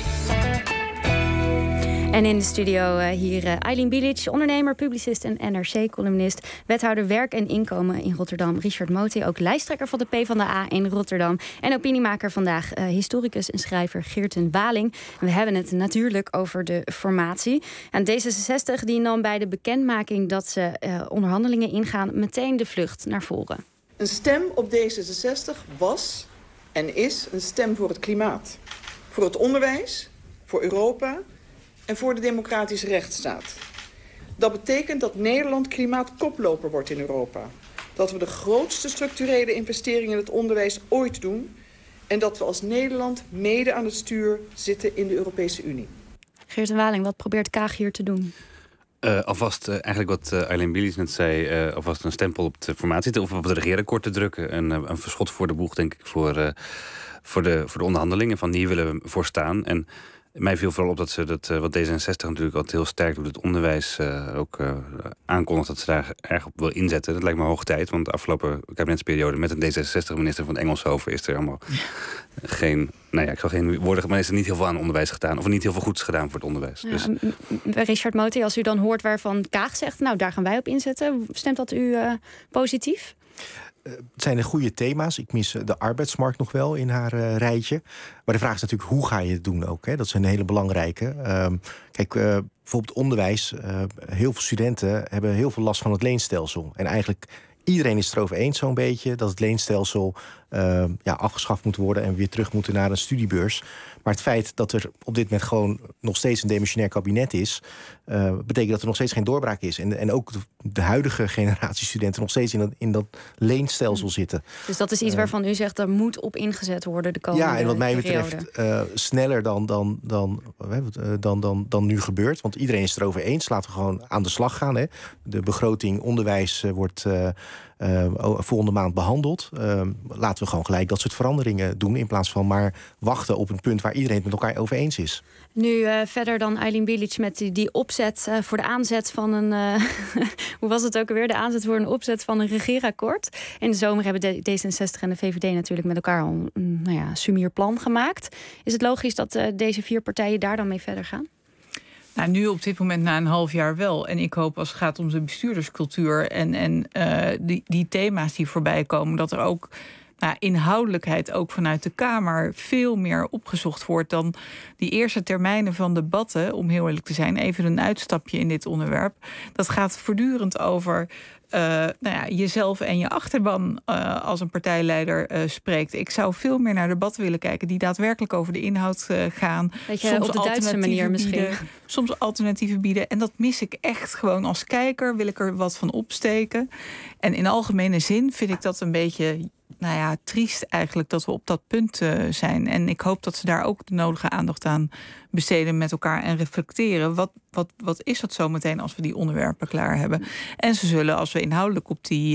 En in de studio hier Eileen Bilic, ondernemer, publicist en NRC-columnist. Wethouder Werk en Inkomen in Rotterdam, Richard Moti. Ook lijsttrekker van de PvdA in Rotterdam. En opiniemaker vandaag, historicus en schrijver Geert-Jan Waling. En we hebben het natuurlijk over de formatie. En D66 die nam bij de bekendmaking dat ze onderhandelingen ingaan meteen de vlucht naar voren. Een stem op D66 was en is een stem voor het klimaat. Voor het onderwijs, voor Europa en voor de democratische rechtsstaat. Dat betekent dat Nederland klimaatkoploper wordt in Europa. Dat we de grootste structurele investeringen in het onderwijs ooit doen. En dat we als Nederland mede aan het stuur zitten in de Europese Unie. Geert-Jan Waling, wat probeert Kaag hier te doen? Alvast eigenlijk wat Eileen Bilic net zei, alvast een stempel op de formatie of op het regeerakkoord te drukken. Een verschot voor de boeg, denk ik, voor de onderhandelingen. Van hier willen we voor staan. En mij viel vooral op dat ze wat D66 natuurlijk altijd heel sterk doet, het onderwijs ook aankondigt dat ze daar erg op wil inzetten. Dat lijkt me hoog tijd, want de afgelopen kabinetsperiode met een D66-minister van Engelshoven is er allemaal geen, ik zal geen woorden, maar is er niet heel veel aan onderwijs gedaan, of niet heel veel goeds gedaan voor het onderwijs. Ja, dus Richard Moti, als u dan hoort waarvan Kaag zegt, nou daar gaan wij op inzetten, stemt dat u positief? Het zijn de goede thema's. Ik mis de arbeidsmarkt nog wel in haar rijtje. Maar de vraag is natuurlijk, hoe ga je het doen ook? Hè? Dat is een hele belangrijke. Kijk, bijvoorbeeld onderwijs. Heel veel studenten hebben heel veel last van het leenstelsel. En eigenlijk iedereen is het erover eens zo'n beetje dat het leenstelsel afgeschaft moet worden en weer terug moeten naar een studiebeurs. Maar het feit dat er op dit moment gewoon nog steeds een demissionair kabinet is, betekent dat er nog steeds geen doorbraak is. En ook de huidige generatie studenten nog steeds in dat leenstelsel zitten. Dus dat is iets waarvan u zegt, daar moet op ingezet worden de komende periode. Ja, en wat mij betreft sneller dan nu gebeurt. Want iedereen is het erover eens. Laten we gewoon aan de slag gaan. Hè. De begroting onderwijs wordt volgende maand behandeld. Laten we gewoon gelijk dat soort veranderingen doen, in plaats van maar wachten op een punt waar iedereen het met elkaar over eens is. Nu verder dan Eileen Bilic met die opzet voor de aanzet van een hoe was het ook alweer? De aanzet voor een opzet van een regeerakkoord. In de zomer hebben D66 en de VVD natuurlijk met elkaar al een summier plan gemaakt. Is het logisch dat deze 4 partijen daar dan mee verder gaan? Nou, nu op dit moment na een half jaar wel. En ik hoop als het gaat om de bestuurderscultuur en die thema's die voorbij komen, dat er ook inhoudelijkheid ook vanuit de Kamer veel meer opgezocht wordt dan die eerste termijnen van debatten, om heel eerlijk te zijn. Even een uitstapje in dit onderwerp. Dat gaat voortdurend over jezelf en je achterban als een partijleider spreekt. Ik zou veel meer naar debatten willen kijken die daadwerkelijk over de inhoud gaan. Dat je soms op de Duitse manier misschien. Soms alternatieven bieden. En dat mis ik echt gewoon als kijker. Wil ik er wat van opsteken. En in algemene zin vind ik dat een beetje triest eigenlijk dat we op dat punt zijn. En ik hoop dat ze daar ook de nodige aandacht aan besteden met elkaar en reflecteren. Wat is dat zo meteen als we die onderwerpen klaar hebben? En ze zullen, als we inhoudelijk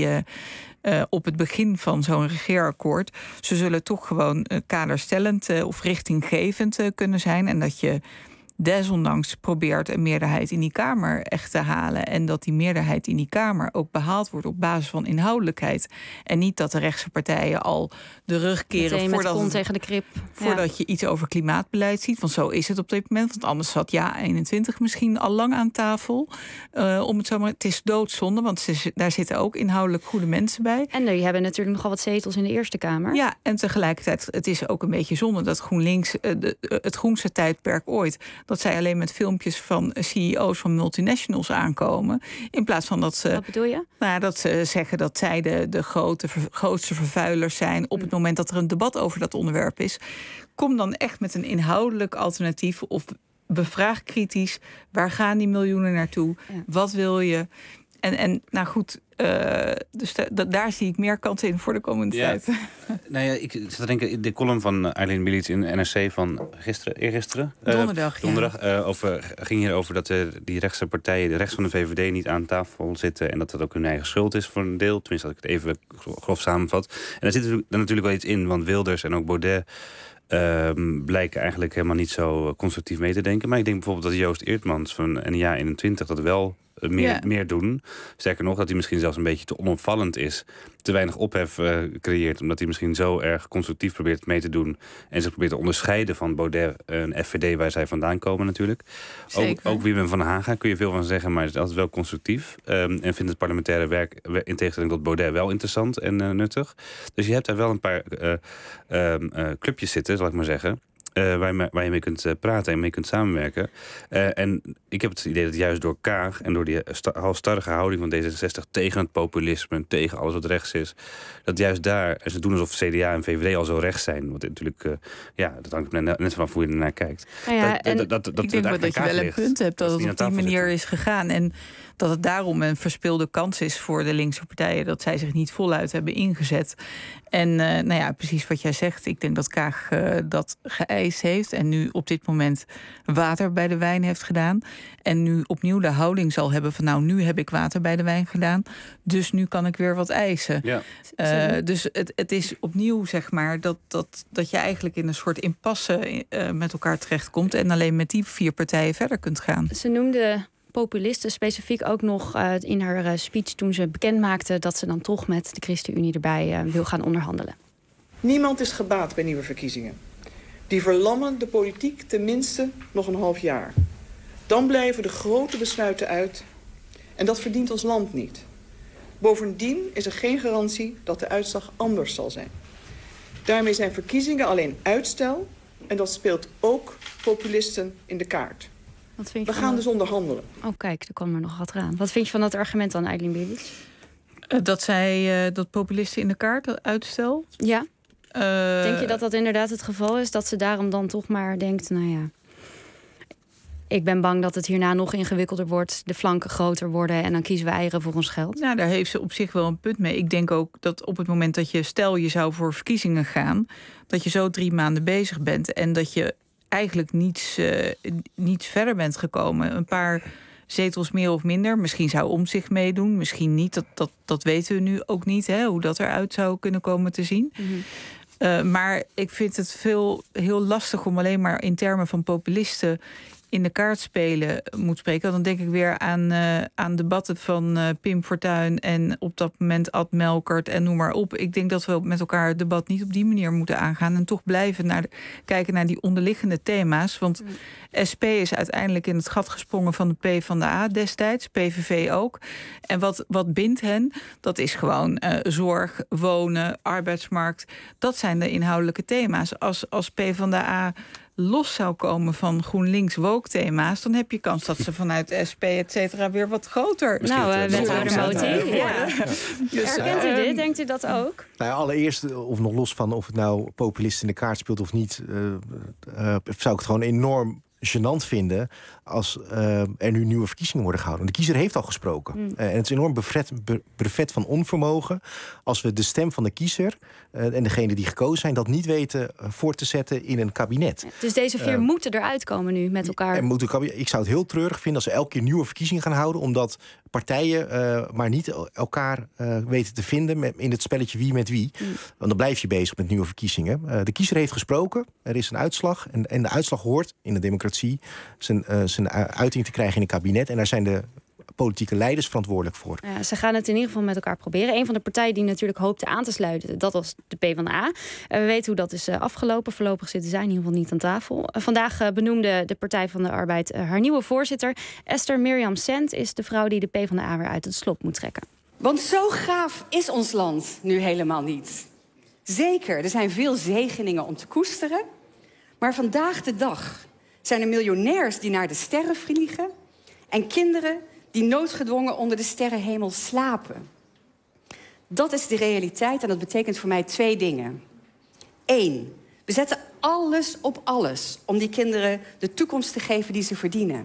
op het begin van zo'n regeerakkoord, ze zullen toch gewoon kaderstellend of richtinggevend kunnen zijn. En dat je desondanks probeert een meerderheid in die Kamer echt te halen. En dat die meerderheid in die Kamer ook behaald wordt op basis van inhoudelijkheid. En niet dat de rechtse partijen al de rug keren voordat je iets over klimaatbeleid ziet. Want zo is het op dit moment. Want anders zat JA21 misschien al lang aan tafel. Om het zo maar. Het is doodzonde, want daar zitten ook inhoudelijk goede mensen bij. En die hebben natuurlijk nogal wat zetels in de Eerste Kamer. Ja, en tegelijkertijd, het is ook een beetje zonde dat GroenLinks het groenste tijdperk ooit, dat zij alleen met filmpjes van CEO's van multinationals aankomen. In plaats van dat ze. Wat bedoel je? Dat ze zeggen dat zij de grootste vervuilers zijn op het moment dat er een debat over dat onderwerp is. Kom dan echt met een inhoudelijk alternatief of bevraag kritisch. Waar gaan die miljoenen naartoe? Ja. Wat wil je? En nou goed, dus daar zie ik meer kansen in voor de komende tijd. Ik zat te denken, in de column van Eileen Milic in NRC van eergisteren. Donderdag. Ging hierover dat die rechtse partijen, de rechts van de VVD, niet aan tafel zitten en dat dat ook hun eigen schuld is voor een deel. Tenminste, dat ik het even grof samenvat. En daar zit er natuurlijk wel iets in, want Wilders en ook Baudet blijken eigenlijk helemaal niet zo constructief mee te denken. Maar ik denk bijvoorbeeld dat Joost Eertmans van NA21 dat wel meer doen. Sterker nog, dat hij misschien zelfs een beetje te onopvallend is. Te weinig ophef creëert. Omdat hij misschien zo erg constructief probeert mee te doen. En zich probeert te onderscheiden van Baudet en FVD waar zij vandaan komen natuurlijk. Ook Wim van Haga kun je veel van zeggen. Maar is altijd wel constructief. En vindt het parlementaire werk in tegenstelling tot Baudet wel interessant en nuttig. Dus je hebt daar wel een paar clubjes zitten, zal ik maar zeggen. Waar je mee kunt praten en mee kunt samenwerken. En ik heb het idee dat juist door Kaag en door die halstarrige houding van D66 tegen het populisme, tegen alles wat rechts is, dat juist daar, en ze doen alsof CDA en VVD al zo rechts zijn. Want natuurlijk, dat hangt net vanaf hoe je ernaar kijkt. Ik denk dat je wel een punt hebt dat het op die manier is gegaan. En dat het daarom een verspeelde kans is voor de linkse partijen dat zij zich niet voluit hebben ingezet. En precies wat jij zegt. Ik denk dat Kaag dat geëist heeft en nu op dit moment water bij de wijn heeft gedaan. En nu opnieuw de houding zal hebben van nu heb ik water bij de wijn gedaan. Dus nu kan ik weer wat eisen. Ja. Dus het is opnieuw zeg maar dat je eigenlijk in een soort impasse met elkaar terechtkomt en alleen met die 4 partijen verder kunt gaan. Ze noemde populisten specifiek ook nog in haar speech toen ze bekendmaakte dat ze dan toch met de ChristenUnie erbij wil gaan onderhandelen. Niemand is gebaat bij nieuwe verkiezingen. Die verlammen de politiek tenminste nog een half jaar. Dan blijven de grote besluiten uit. En dat verdient ons land niet. Bovendien is er geen garantie dat de uitslag anders zal zijn. Daarmee zijn verkiezingen alleen uitstel. En dat speelt ook populisten in de kaart. We gaan dus onderhandelen. Oh kijk, er kwam er nog wat aan. Wat vind je van dat argument dan, Eileen Milic? Dat populisten in de kaart uitstel? Ja. Denk je dat dat inderdaad het geval is? Dat ze daarom dan toch maar denkt, ik ben bang dat het hierna nog ingewikkelder wordt. De flanken groter worden en dan kiezen we eieren voor ons geld. Nou, daar heeft ze op zich wel een punt mee. Ik denk ook dat op het moment dat je zou voor verkiezingen gaan, dat je zo 3 maanden bezig bent en dat je eigenlijk niets verder bent gekomen. Een paar zetels meer of minder. Misschien zou Omtzigt meedoen, misschien niet. Dat weten we nu ook niet, hoe dat eruit zou kunnen komen te zien. Mm-hmm. Maar ik vind het heel lastig om alleen maar in termen van populisten in de kaartspelen moet spreken... dan denk ik weer aan debatten van Pim Fortuyn... en op dat moment Ad Melkert en noem maar op. Ik denk dat we met elkaar het debat niet op die manier moeten aangaan... en toch blijven kijken naar die onderliggende thema's. Want SP is uiteindelijk in het gat gesprongen van de PvdA destijds. PVV ook. En wat bindt hen? Dat is gewoon zorg, wonen, arbeidsmarkt. Dat zijn de inhoudelijke thema's. Als PvdA los zou komen van GroenLinks woke-thema's... dan heb je kans dat ze vanuit SP, et cetera, weer wat groter... wethouder Moti. Ja. Dus, herkent u dit? Denkt u dat ook? Nou ja, allereerst, of nog los van of het nou populist in de kaart speelt of niet... zou ik het gewoon enorm gênant vinden als er nu nieuwe verkiezingen worden gehouden. De kiezer heeft al gesproken. En het is enorm brevet van onvermogen als we de stem van de kiezer en degene die gekozen zijn dat niet weten voor te zetten in een kabinet. Dus deze 4 moeten eruit komen nu met elkaar. Ik zou het heel treurig vinden als ze elke keer nieuwe verkiezingen gaan houden, omdat partijen maar niet elkaar weten te vinden in het spelletje wie met wie. Want dan blijf je bezig met nieuwe verkiezingen. De kiezer heeft gesproken, er is een uitslag en de uitslag hoort in de democratie zijn uiting te krijgen in een kabinet. En daar zijn de politieke leiders verantwoordelijk voor. Ja, ze gaan het in ieder geval met elkaar proberen. Een van de partijen die natuurlijk hoopte aan te sluiten, dat was de PvdA. We weten hoe dat is afgelopen. Voorlopig zitten zij in ieder geval niet aan tafel. Vandaag benoemde de Partij van de Arbeid haar nieuwe voorzitter. Esther Mirjam Sent is de vrouw die de PvdA weer uit het slop moet trekken. Want zo gaaf is ons land nu helemaal niet. Zeker, er zijn veel zegeningen om te koesteren. Maar vandaag de dag zijn er miljonairs die naar de sterren vliegen en kinderen die noodgedwongen onder de sterrenhemel slapen. Dat is de realiteit en dat betekent voor mij 2 dingen. 1, we zetten alles op alles om die kinderen de toekomst te geven die ze verdienen.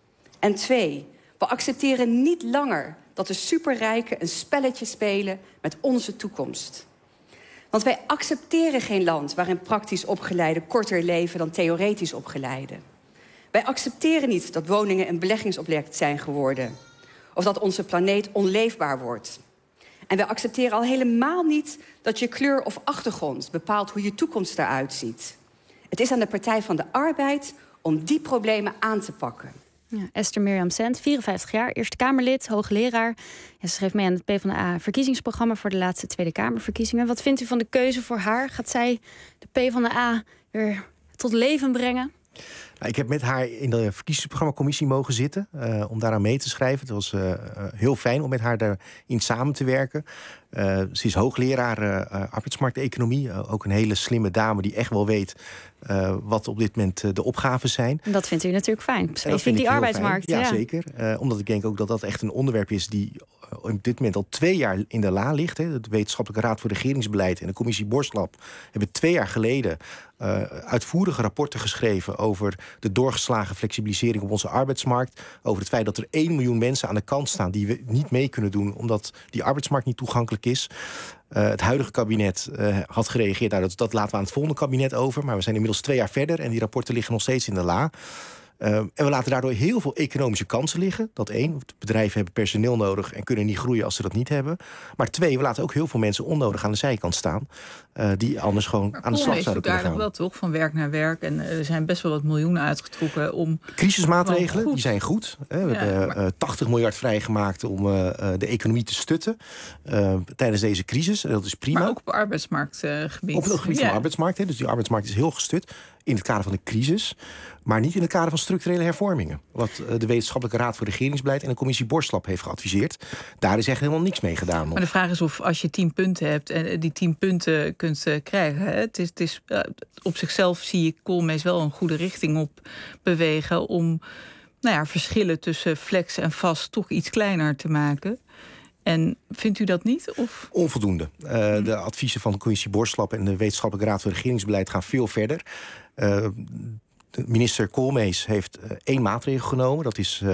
En 2, we accepteren niet langer dat de superrijken een spelletje spelen met onze toekomst. Want wij accepteren geen land waarin praktisch opgeleiden korter leven dan theoretisch opgeleiden. Wij accepteren niet dat woningen een beleggingsobject zijn geworden. Of dat onze planeet onleefbaar wordt. En wij accepteren al helemaal niet dat je kleur of achtergrond bepaalt hoe je toekomst eruit ziet. Het is aan de Partij van de Arbeid om die problemen aan te pakken. Ja, Esther Mirjam Sent, 54 jaar, Eerste Kamerlid, hoogleraar. Ja, ze schreef mee aan het PvdA-verkiezingsprogramma voor de laatste Tweede Kamerverkiezingen. Wat vindt u van de keuze voor haar? Gaat zij de PvdA weer tot leven brengen? Nou, ik heb met haar in de verkiezingsprogrammacommissie mogen zitten om daaraan mee te schrijven. Het was heel fijn om met haar daarin samen te werken. Ze is hoogleraar arbeidsmarkteconomie. Ook een hele slimme dame die echt wel weet wat op dit moment de opgaven zijn. En dat vindt u natuurlijk fijn. Specifiek die arbeidsmarkt. Ja, zeker. Omdat ik denk ook dat dat echt een onderwerp is die op dit moment al 2 jaar in de la ligt. De Wetenschappelijke Raad voor Regeringsbeleid en de commissie Borslab hebben 2 jaar geleden uitvoerige rapporten geschreven over de doorgeslagen flexibilisering op onze arbeidsmarkt. Over het feit dat er 1 miljoen mensen aan de kant staan die we niet mee kunnen doen omdat die arbeidsmarkt niet toegankelijk is. Het huidige kabinet had gereageerd, nou, dat laten we aan het volgende kabinet over. Maar we zijn inmiddels 2 jaar verder en die rapporten liggen nog steeds in de la. En we laten daardoor heel veel economische kansen liggen. Dat 1, bedrijven hebben personeel nodig en kunnen niet groeien als ze dat niet hebben. Maar 2, we laten ook heel veel mensen onnodig aan de zijkant staan. Die anders gewoon aan de slag zouden kunnen gaan. Wel toch, van werk naar werk. En er zijn best wel wat miljoenen uitgetrokken om... Crisismaatregelen, die zijn goed. We hebben 80 miljard vrijgemaakt om de economie te stutten tijdens deze crisis. Dat is prima. Maar ook op arbeidsmarktgebied. Op het gebied van de arbeidsmarkt. Dus die arbeidsmarkt is heel gestut in het kader van de crisis. Maar niet in het kader van structurele hervormingen. Wat de Wetenschappelijke Raad voor Regeringsbeleid en de commissie Borslab heeft geadviseerd. Daar is echt helemaal niks mee gedaan. Maar de vraag is of als je 10 punten hebt en die 10 punten kunt krijgen. Hè, het is, op zichzelf zie ik Koolmees wel een goede richting op bewegen om verschillen tussen flex en vast toch iets kleiner te maken. En vindt u dat niet? Of? Onvoldoende. De adviezen van de commissie Borslab en de Wetenschappelijke Raad voor Regeringsbeleid gaan veel verder. Minister Koolmees heeft 1 maatregel genomen. Dat is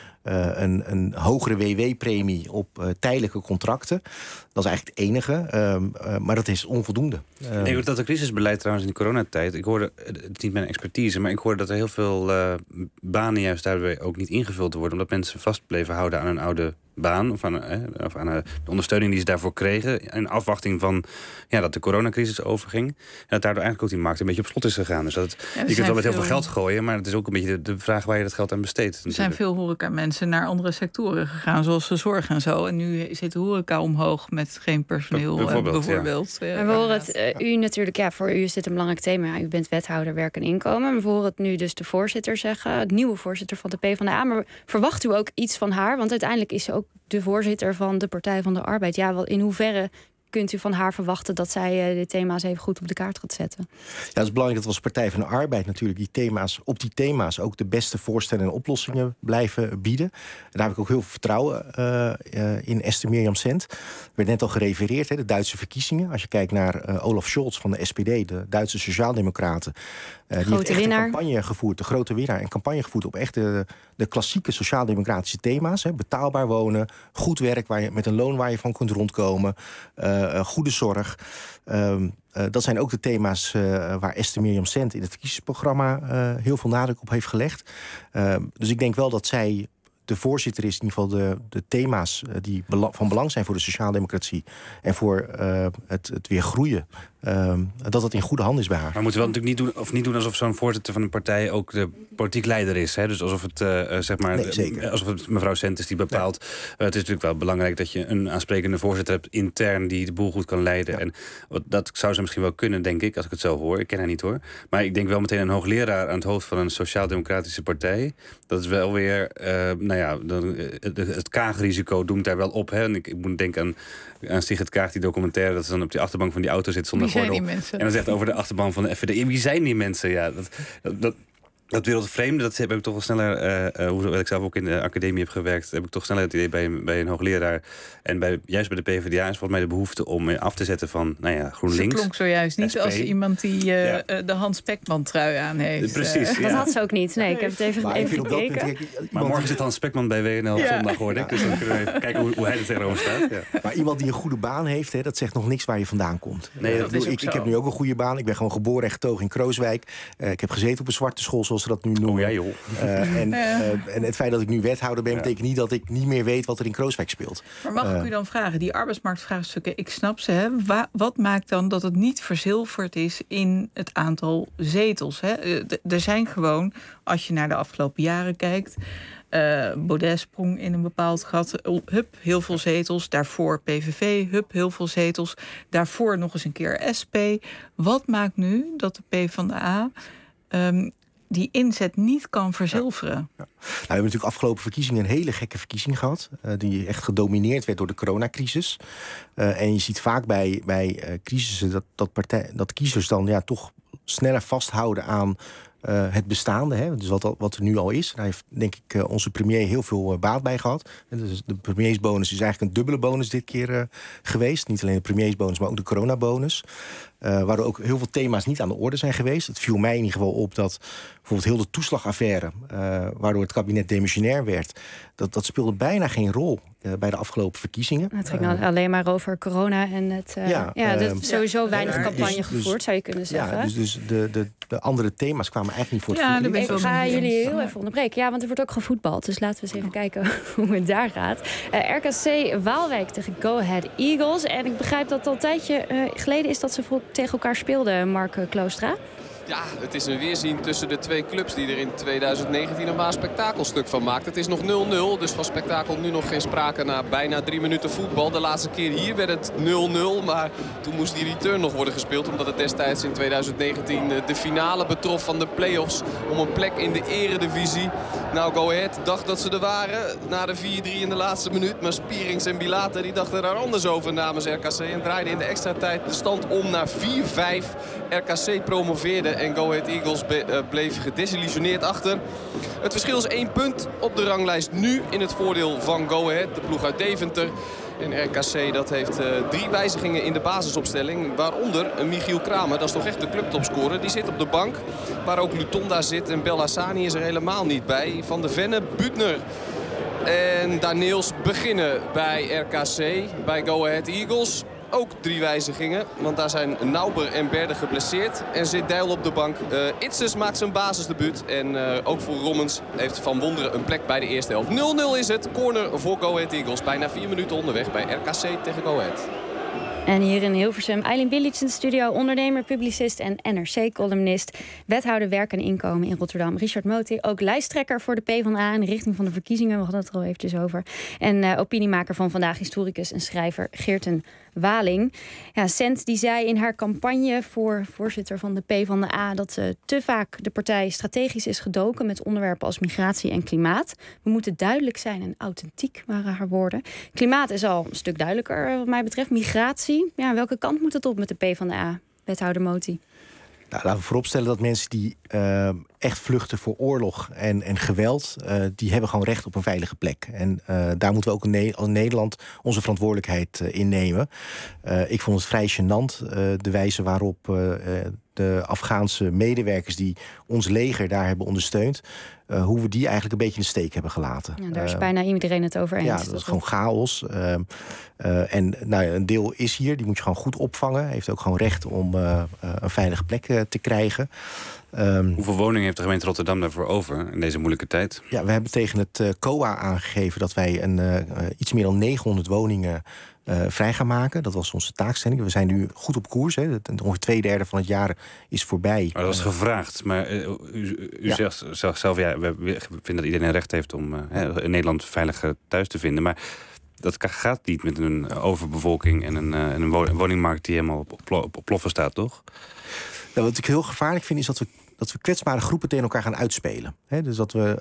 een hogere WW-premie op tijdelijke contracten. Dat is eigenlijk het enige, maar dat is onvoldoende. Ik denk dat het crisisbeleid trouwens in de coronatijd... ik hoorde, het is niet mijn expertise, maar ik hoorde dat er heel veel banen juist daarbij ook niet ingevuld worden, omdat mensen vast bleven houden aan hun oude baan of aan de ondersteuning die ze daarvoor kregen, in afwachting van dat de coronacrisis overging, en dat daardoor eigenlijk ook die markt een beetje op slot is gegaan. Dus je kunt wel met heel veel geld gooien, maar het is ook een beetje de vraag waar je dat geld aan besteedt. Er zijn veel horeca-mensen naar andere sectoren gegaan, zoals de zorg en zo. En nu zit de horeca omhoog met geen personeel, bijvoorbeeld. Ja. Maar we horen het u natuurlijk, voor u is dit een belangrijk thema. U bent wethouder werk en inkomen. We horen het nu dus de voorzitter zeggen, het nieuwe voorzitter van de PvdA. Maar verwacht u ook iets van haar? Want uiteindelijk is ze ook de voorzitter van de Partij van de Arbeid. Ja, in hoeverre kunt u van haar verwachten dat zij de thema's even goed op de kaart gaat zetten? Ja, het is belangrijk dat we als Partij van de Arbeid natuurlijk op die thema's ook de beste voorstellen en oplossingen blijven bieden. En daar heb ik ook heel veel vertrouwen in Esther Mirjam Sent. Er werd net al gerefereerd, de Duitse verkiezingen. Als je kijkt naar Olaf Scholz van de SPD, de Duitse Sociaaldemocraten. Die heeft echt een campagne gevoerd, de grote winnaar, en campagne gevoerd op echt de klassieke sociaal-democratische thema's. Betaalbaar wonen, goed werk met een loon waar je van kunt rondkomen, goede zorg. Dat zijn ook de thema's waar Esther Mirjam Sent in het verkiezingsprogramma heel veel nadruk op heeft gelegd. Dus ik denk wel dat zij de voorzitter is, in ieder geval de thema's die van belang zijn voor de sociaaldemocratie en voor het weer groeien. Dat in goede handen is bij haar. Maar moeten we natuurlijk niet doen alsof zo'n voorzitter van een partij ook de politiek leider is. Hè? Dus alsof het alsof het mevrouw Sent is die bepaalt. Ja. Het is natuurlijk wel belangrijk dat je een aansprekende voorzitter hebt intern die de boel goed kan leiden. Ja. En dat zou ze misschien wel kunnen, denk ik, als ik het zo hoor. Ik ken haar niet hoor. Maar ik denk wel meteen een hoogleraar aan het hoofd van een sociaal-democratische partij. Dat is wel weer, het kaagrisico doemt daar wel op. Hè? En ik moet denken aan Sigrid Kaag, die documentaire, dat ze dan op die achterbank van die auto zit zonder gordel. En dan zegt over de achterban van de FVD. Wie zijn die mensen? Ja, dat wereldvreemde, dat heb ik toch wel sneller, hoewel ik zelf ook in de academie heb gewerkt, heb ik toch sneller het idee bij een hoogleraar. En juist bij de PvdA is volgens mij de behoefte om af te zetten van GroenLinks. Ze klonk zojuist niet SP. Als iemand die de Hans Spekman trui aan heeft. Precies. Dat had ze ook niet. Nee, ik heb het even gekeken. Maar morgen zit Hans Spekman bij WNL op zondag, hoor ik. Dus dan kunnen we even kijken hoe hij er tegenover staat. Ja. Maar iemand die een goede baan heeft, dat zegt nog niks waar je vandaan komt. Nee, ik heb nu ook een goede baan. Ik ben gewoon geboren en getogen in Krooswijk. Ik heb gezeten op een zwarte school, zoals ze dat nu noemen. Oh ja, joh. En het feit dat ik nu wethouder ben, betekent niet dat ik niet meer weet wat er in Krooswijk speelt. Maar mag ik u dan vragen, die arbeidsmarktvraagstukken, ik snap ze, hè? Wat maakt dan dat het niet verzilverd is in het aantal zetels? Hè? Er zijn gewoon, als je naar de afgelopen jaren kijkt, Baudet sprong in een bepaald gat. Heel veel zetels. Daarvoor PVV, heel veel zetels. Daarvoor nog eens een keer SP. Wat maakt nu dat de PvdA die inzet niet kan verzilveren? Ja. We hebben natuurlijk afgelopen verkiezingen een hele gekke verkiezing gehad. Die echt gedomineerd werd door de coronacrisis. En je ziet vaak bij crisissen dat kiezers dan toch sneller vasthouden aan het bestaande, hè? Dus wat er nu al is. Daar heeft, denk ik, onze premier heel veel baat bij gehad. En dus de premiersbonus is eigenlijk een dubbele bonus dit keer geweest. Niet alleen de premiersbonus, maar ook de coronabonus. Waardoor ook heel veel thema's niet aan de orde zijn geweest. Het viel mij in ieder geval op dat bijvoorbeeld heel de toeslagaffaire, waardoor het kabinet demissionair werd, dat speelde bijna geen rol bij de afgelopen verkiezingen. Het ging alleen maar over corona en het sowieso weinig campagne gevoerd, zou je kunnen zeggen. Ja, dus de andere thema's kwamen eigenlijk niet voor het voetlicht. Ik ga jullie heel even onderbreken. Ja, want er wordt ook gevoetbald. Dus laten we eens even kijken hoe het daar gaat. RKC Waalwijk tegen Go Ahead Eagles. En ik begrijp dat het al een tijdje geleden is dat ze tegen elkaar speelden, Mark Kloostra. Ja, het is een weerzien tussen de twee clubs die er in 2019 een waar spektakelstuk van maakt. Het is nog 0-0, dus van spektakel nu nog geen sprake na bijna 3 minuten voetbal. De laatste keer hier werd het 0-0, maar toen moest die return nog worden gespeeld. Omdat het destijds in 2019 de finale betrof van de play-offs om een plek in de eredivisie. Nou, Go Ahead dacht dat ze er waren na de 4-3 in de laatste minuut. Maar Spierings en Bilate die dachten daar anders over namens RKC en draaiden in de extra tijd de stand om naar 4-5. RKC promoveerde en Go Ahead Eagles bleef gedesillusioneerd achter. Het verschil is 1 punt op de ranglijst nu in het voordeel van Go Ahead, de ploeg uit Deventer. En RKC dat heeft 3 wijzigingen in de basisopstelling. Waaronder Michiel Kramer, dat is toch echt de clubtopscorer. Die zit op de bank, waar ook Lutonda zit. En Bellassani is er helemaal niet bij. Van de Venne, Butner en Daniels beginnen bij RKC, bij Go Ahead Eagles. ook 3 wijzigingen. Want daar zijn Nauber en Berde geblesseerd. En zit Dijl op de bank. Itzes maakt zijn basisdebuut. En ook voor Rommens heeft Van Wonderen een plek bij de eerste helft. 0-0 is het. Corner voor Go Ahead Eagles. Bijna 4 minuten onderweg bij RKC tegen Go Ahead. En hier in Hilversum, Eileen Billich in de studio, ondernemer, publicist en NRC-columnist. Wethouder Werk en Inkomen in Rotterdam, Richard Moti. Ook lijsttrekker voor de PvdA in de richting van de verkiezingen. We hadden het er al eventjes over. En opiniemaker van Vandaag, historicus en schrijver Geerten Waling. Ja, Cent die zei in haar campagne voor voorzitter van de PvdA dat te vaak de partij strategisch is gedoken met onderwerpen als migratie en klimaat. We moeten duidelijk zijn en authentiek, waren haar woorden. Klimaat is al een stuk duidelijker wat mij betreft. Migratie, ja, welke kant moet het op met de PvdA, wethouder Moti? Nou, laten we vooropstellen dat mensen die echt vluchten voor oorlog en geweld, die hebben gewoon recht op een veilige plek. En daar moeten we ook als Nederland onze verantwoordelijkheid in nemen. Ik vond het vrij gênant, de wijze waarop de Afghaanse medewerkers die ons leger daar hebben ondersteund, hoe we die eigenlijk een beetje in de steek hebben gelaten. Ja, daar is bijna iedereen het over eens. Ja, dat is gewoon chaos. En nou, een deel is hier, die moet je gewoon goed opvangen. Heeft ook gewoon recht om een veilige plek te krijgen. Hoeveel woningen heeft de gemeente Rotterdam daarvoor over in deze moeilijke tijd? Ja, we hebben tegen het COA aangegeven dat wij iets meer dan 900 woningen vrij gaan maken. Dat was onze taakstelling. We zijn nu goed op koers. Hè. Ongeveer 2/3 van het jaar is voorbij. Maar dat was gevraagd. Maar u zegt zelf, ja, we vinden dat iedereen recht heeft om in Nederland veiliger thuis te vinden. Maar dat gaat niet met een overbevolking en een woningmarkt die helemaal op ploffen staat, toch? Nou, wat ik heel gevaarlijk vind is dat we kwetsbare groepen tegen elkaar gaan uitspelen. Dus dat we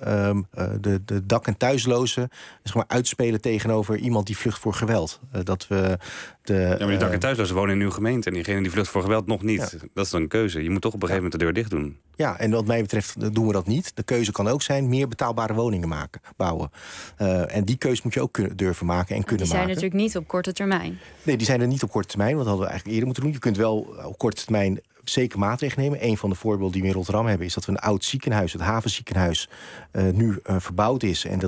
de dak- en thuislozen zeg maar, uitspelen tegenover iemand die vlucht voor geweld. Dat we maar die dak- en thuislozen wonen in uw gemeente en diegene die vlucht voor geweld nog niet. Ja. Dat is dan een keuze. Je moet toch op een gegeven moment de deur dicht doen. Ja, en wat mij betreft doen we dat niet. De keuze kan ook zijn meer betaalbare woningen bouwen. En die keuze moet je ook durven maken en kunnen maken. Die zijn natuurlijk niet op korte termijn. Nee, die zijn er niet op korte termijn. Want dat hadden we eigenlijk eerder moeten doen. Je kunt wel op korte termijn zeker maatregelen nemen. Een van de voorbeelden die we in Rotterdam hebben is dat we een oud ziekenhuis, het havenziekenhuis, nu verbouwd is. En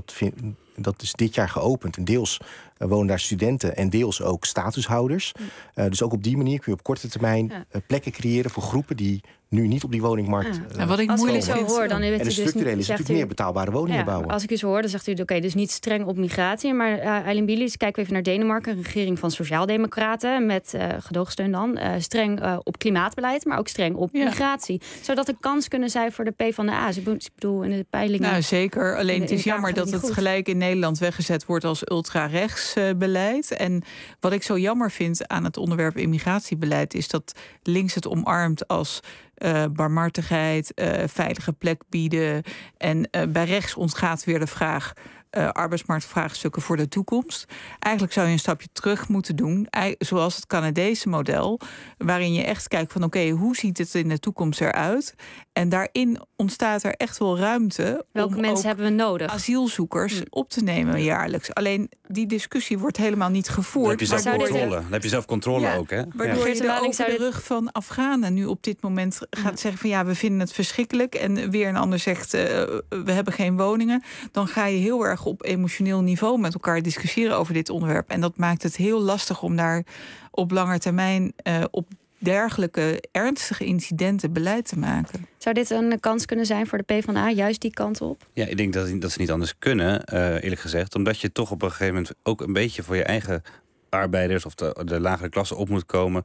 dat is dit jaar geopend. En deels wonen daar studenten en deels ook statushouders. Dus ook op die manier kun je op korte termijn plekken creëren voor groepen die nu niet op die woningmarkt. En wat ik moeilijk zo hoor, dan en de structurele is natuurlijk meer betaalbare woningen bouwen. Als ik u zo hoor, dan zegt u oké, dus niet streng op migratie. Maar Eileen Billich, kijken we even naar Denemarken, een regering van sociaaldemocraten met gedoogsteun dan. Streng op klimaatbeleid, maar ook streng op migratie. Zou dat een kans kunnen zijn voor de PvdA? Ik bedoel, in de peilingen. Nou, zeker. Alleen het is jammer dat het gelijk in Nederland weggezet wordt als ultra-rechts beleid. En wat ik zo jammer vind aan het onderwerp immigratiebeleid is dat links het omarmt als barmhartigheid, veilige plek bieden. En bij rechts ontgaat weer de vraag arbeidsmarktvraagstukken voor de toekomst. Eigenlijk zou je een stapje terug moeten doen, zoals het Canadese model, waarin je echt kijkt van oké, hoe ziet het in de toekomst eruit? En daarin ontstaat er echt wel ruimte. Welke mensen hebben we nodig? Asielzoekers op te nemen jaarlijks. Alleen die discussie wordt helemaal niet gevoerd. Dan heb je zelf controle. Dan heb je zelf controle ook, hè? Waardoor je de rug van Afghanen nu op dit moment gaat zeggen van ja, we vinden het verschrikkelijk. En weer een ander zegt we hebben geen woningen. Dan ga je heel erg op emotioneel niveau met elkaar discussiëren over dit onderwerp. En dat maakt het heel lastig om daar op lange termijn op dergelijke ernstige incidenten beleid te maken. Zou dit een kans kunnen zijn voor de PvdA, juist die kant op? Ja, ik denk dat ze niet anders kunnen, eerlijk gezegd. Omdat je toch op een gegeven moment ook een beetje voor je eigen arbeiders of de lagere klasse op moet komen.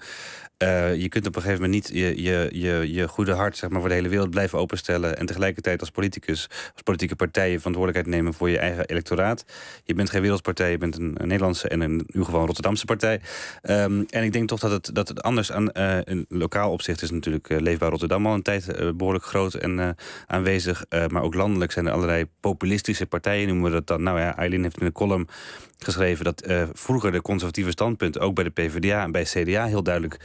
Je kunt op een gegeven moment niet je goede hart zeg maar, voor de hele wereld blijven openstellen en tegelijkertijd als politicus, als politieke partij je verantwoordelijkheid nemen voor je eigen electoraat. Je bent geen wereldpartij, je bent een Nederlandse en in uw geval een Rotterdamse partij. En ik denk toch dat het anders aan een lokaal opzicht is natuurlijk Leefbaar Rotterdam al een tijd behoorlijk groot en aanwezig. Maar ook landelijk zijn er allerlei populistische partijen, noemen we dat dan. Nou ja, Eileen heeft in de column geschreven dat vroeger de conservatieve standpunten ook bij de PvdA en bij CDA heel duidelijk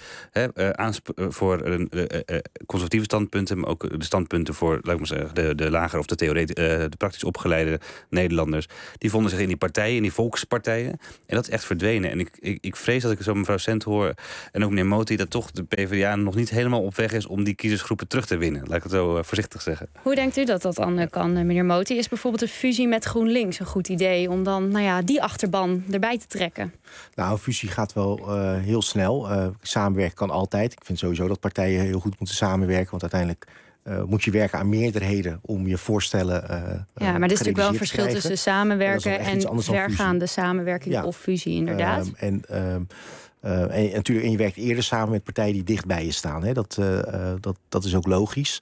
voor conservatieve standpunten, maar ook de standpunten voor, laat ik maar zeggen, de lager of de praktisch opgeleide Nederlanders. Die vonden zich in die partijen, in die volkspartijen. En dat is echt verdwenen. En ik vrees dat ik zo mevrouw Cent hoor en ook meneer Moti, dat toch de PvdA nog niet helemaal op weg is om die kiezersgroepen terug te winnen. Laat ik het zo voorzichtig zeggen. Hoe denkt u dat dan kan, meneer Moti? Is bijvoorbeeld een fusie met GroenLinks een goed idee om dan die achterban erbij te trekken? Nou, een fusie gaat wel heel snel. Samenwerken kan altijd. Ik vind sowieso dat partijen heel goed moeten samenwerken. Want uiteindelijk moet je werken aan meerderheden om je voorstellen maar er is natuurlijk wel een verschil tussen samenwerken en vergaande samenwerking of fusie, inderdaad. En natuurlijk, en je werkt eerder samen met partijen die dicht bij je staan. Hè. Dat is ook logisch.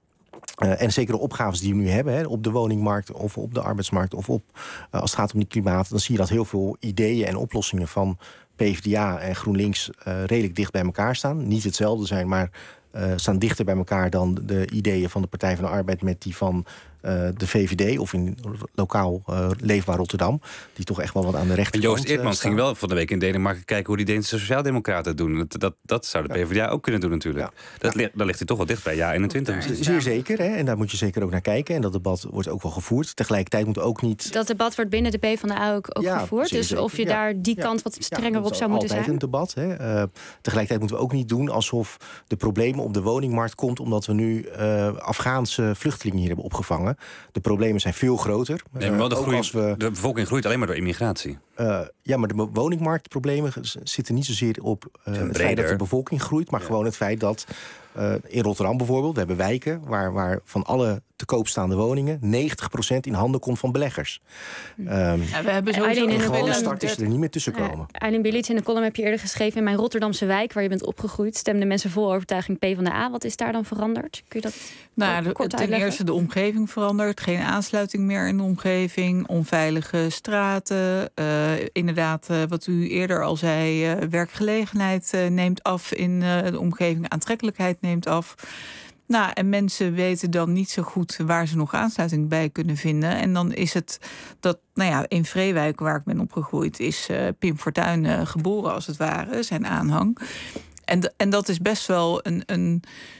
En zeker de opgaves die we nu hebben, hè, op de woningmarkt of op de arbeidsmarkt of als het gaat om die klimaat, dan zie je dat heel veel ideeën en oplossingen van PvdA en GroenLinks redelijk dicht bij elkaar staan. Niet hetzelfde zijn, maar staan dichter bij elkaar dan de ideeën van de Partij van de Arbeid met die van de VVD of in lokaal Leefbaar Rotterdam, die toch echt wel wat aan de rechterkant Joost Eertmans ging wel van de week in Denemarken kijken hoe die Deense Sociaaldemocraten het doen. Dat zou de PvdA ook kunnen doen natuurlijk. Daar ligt hij toch wel dicht bij, ja, 21. Zeer zeker, hè? En daar moet je zeker ook naar kijken. En dat debat wordt ook wel gevoerd. Tegelijkertijd moet ook niet... Dat debat wordt binnen de PvdA ook gevoerd. Dus zeker. Of je daar die kant wat strenger op zou moeten zijn. Dat is altijd een debat. Hè? Tegelijkertijd moeten we ook niet doen alsof de problemen op de woningmarkt komt omdat we nu Afghaanse vluchtelingen hier hebben opgevangen. De problemen zijn veel groter. Nee, maar de bevolking groeit alleen maar door immigratie. Maar de woningmarktproblemen zitten niet zozeer op het feit dat de bevolking groeit, maar gewoon het feit dat in Rotterdam bijvoorbeeld, we hebben wijken waar van alle te koop staande woningen 90% in handen komt van beleggers. We hebben sowieso in gewone starters er niet meer tussen komen. Eileen Bilic, in de column heb je eerder geschreven, in mijn Rotterdamse wijk waar je bent opgegroeid, stemden mensen vol overtuiging PvdA. Wat is daar dan veranderd? Kun je dat kort ten uitleggen? eerste de omgeving veranderd, geen aansluiting meer in de omgeving, onveilige straten, inderdaad wat u eerder al zei, werkgelegenheid neemt af in de omgeving, aantrekkelijkheid neemt af. Nou, en mensen weten dan niet zo goed waar ze nog aansluiting bij kunnen vinden. En dan is het dat, in Vreewijk, waar ik ben opgegroeid, is Pim Fortuyn geboren, als het ware, zijn aanhang. En dat is best wel een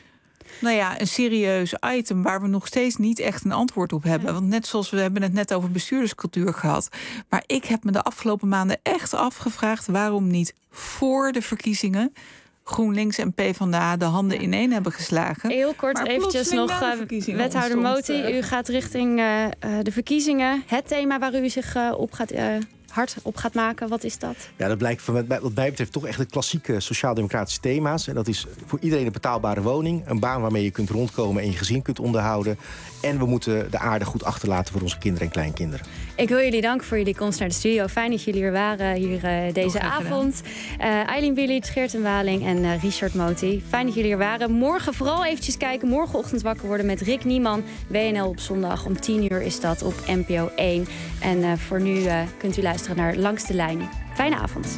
serieus item waar we nog steeds niet echt een antwoord op hebben. Want net zoals we hebben het net over bestuurderscultuur gehad. Maar ik heb me de afgelopen maanden echt afgevraagd waarom niet voor de verkiezingen GroenLinks en PvdA de handen ineen hebben geslagen. Heel kort eventjes nog, wethouder Moti, u gaat richting de verkiezingen. Het thema waar u zich hard op gaat maken, wat is dat? Ja, dat blijkt wat mij betreft toch echt de klassieke sociaal-democratische thema's. En dat is voor iedereen een betaalbare woning, een baan waarmee je kunt rondkomen en je gezin kunt onderhouden. En we moeten de aarde goed achterlaten voor onze kinderen en kleinkinderen. Ik wil jullie danken voor jullie komst naar de studio. Fijn dat jullie er waren hier deze avond. Eileen Bilic, Geert Waling en Richard Moti. Fijn dat jullie er waren. Morgen vooral eventjes kijken. Morgenochtend wakker worden met Rick Nieman. WNL op zondag om 10 uur is dat op NPO 1. En voor nu kunt u luisteren naar Langs de Lijn. Fijne avond.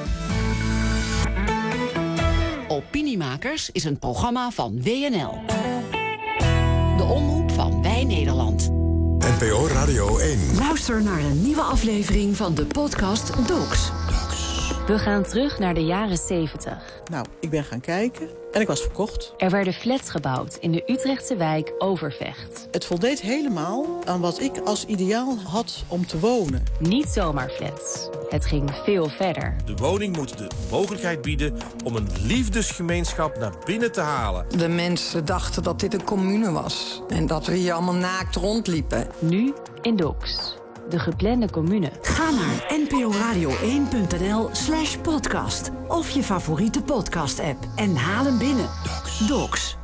Opiniemakers is een programma van WNL. De omroep van Wij Nederland. NPO Radio 1. Luister naar een nieuwe aflevering van de podcast Docs. We gaan terug naar de jaren 70. Nou, ik ben gaan kijken en ik was verkocht. Er werden flats gebouwd in de Utrechtse wijk Overvecht. Het voldeed helemaal aan wat ik als ideaal had om te wonen. Niet zomaar flats. Het ging veel verder. De woning moet de mogelijkheid bieden om een liefdesgemeenschap naar binnen te halen. De mensen dachten dat dit een commune was en dat we hier allemaal naakt rondliepen. Nu in Docs. De geplande commune. Ga naar nporadio1.nl/podcast of je favoriete podcast-app en haal hem binnen. Docs.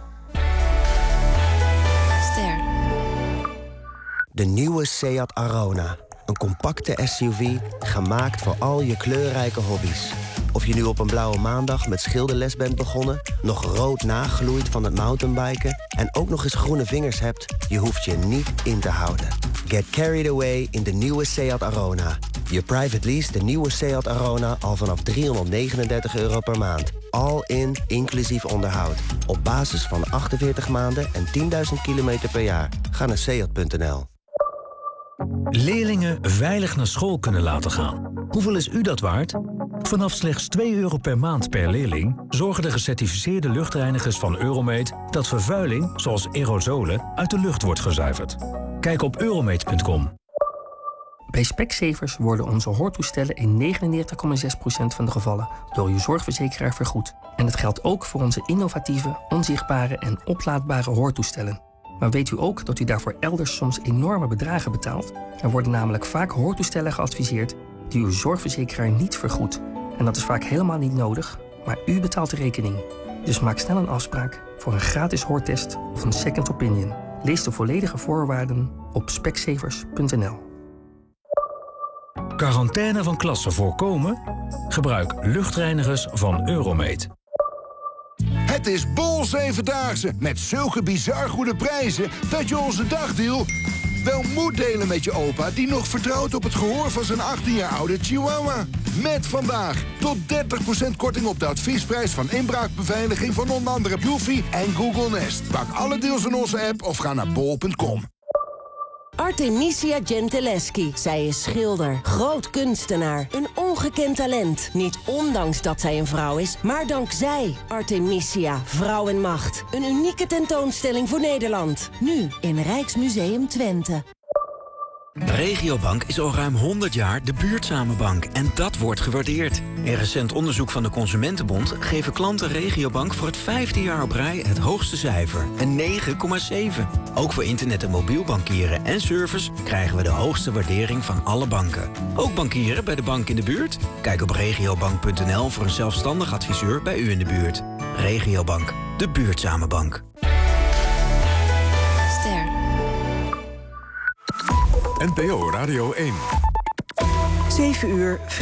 Ster. De nieuwe Seat Arona. Een compacte SUV gemaakt voor al je kleurrijke hobby's. Of je nu op een blauwe maandag met schilderles bent begonnen, nog rood nagloeit van het mountainbiken en ook nog eens groene vingers hebt, je hoeft je niet in te houden. Get carried away in de nieuwe Seat Arona. Je private lease de nieuwe Seat Arona al vanaf €339 per maand. All in, inclusief onderhoud. Op basis van 48 maanden en 10.000 kilometer per jaar. Ga naar seat.nl. Leerlingen veilig naar school kunnen laten gaan. Hoeveel is u dat waard? Vanaf slechts €2 per maand per leerling zorgen de gecertificeerde luchtreinigers van Euromate dat vervuiling, zoals aerosolen, uit de lucht wordt gezuiverd. Kijk op euromate.com. Bij Specsavers worden onze hoortoestellen in 99,6% van de gevallen door uw zorgverzekeraar vergoed. En dat geldt ook voor onze innovatieve, onzichtbare en oplaadbare hoortoestellen. Maar weet u ook dat u daarvoor elders soms enorme bedragen betaalt? Er worden namelijk vaak hoortoestellen geadviseerd die uw zorgverzekeraar niet vergoedt. En dat is vaak helemaal niet nodig, maar u betaalt de rekening. Dus maak snel een afspraak voor een gratis hoortest of een second opinion. Lees de volledige voorwaarden op specsavers.nl. Quarantaine van klassen voorkomen? Gebruik luchtreinigers van Euromeet. Het is Bol 7-daagse met zulke bizar goede prijzen dat je onze dagdeal wel moet delen met je opa die nog vertrouwt op het gehoor van zijn 18 jaar oude chihuahua. Met vandaag tot 30% korting op de adviesprijs van inbraakbeveiliging van onder andere Yuffie en Google Nest. Pak alle deals in onze app of ga naar bol.com. Artemisia Gentileschi. Zij is schilder, groot kunstenaar, een ongekend talent. Niet ondanks dat zij een vrouw is, maar dankzij Artemisia, Vrouw en Macht. Een unieke tentoonstelling voor Nederland. Nu in Rijksmuseum Twente. Regiobank is al ruim 100 jaar de buurtzame bank en dat wordt gewaardeerd. In recent onderzoek van de Consumentenbond geven klanten Regiobank voor het 5e jaar op rij het hoogste cijfer, een 9,7. Ook voor internet- en mobiel bankieren en service krijgen we de hoogste waardering van alle banken. Ook bankieren bij de bank in de buurt? Kijk op regiobank.nl voor een zelfstandig adviseur bij u in de buurt. Regiobank, de buurtzame bank. NPO Radio 1. 7 uur.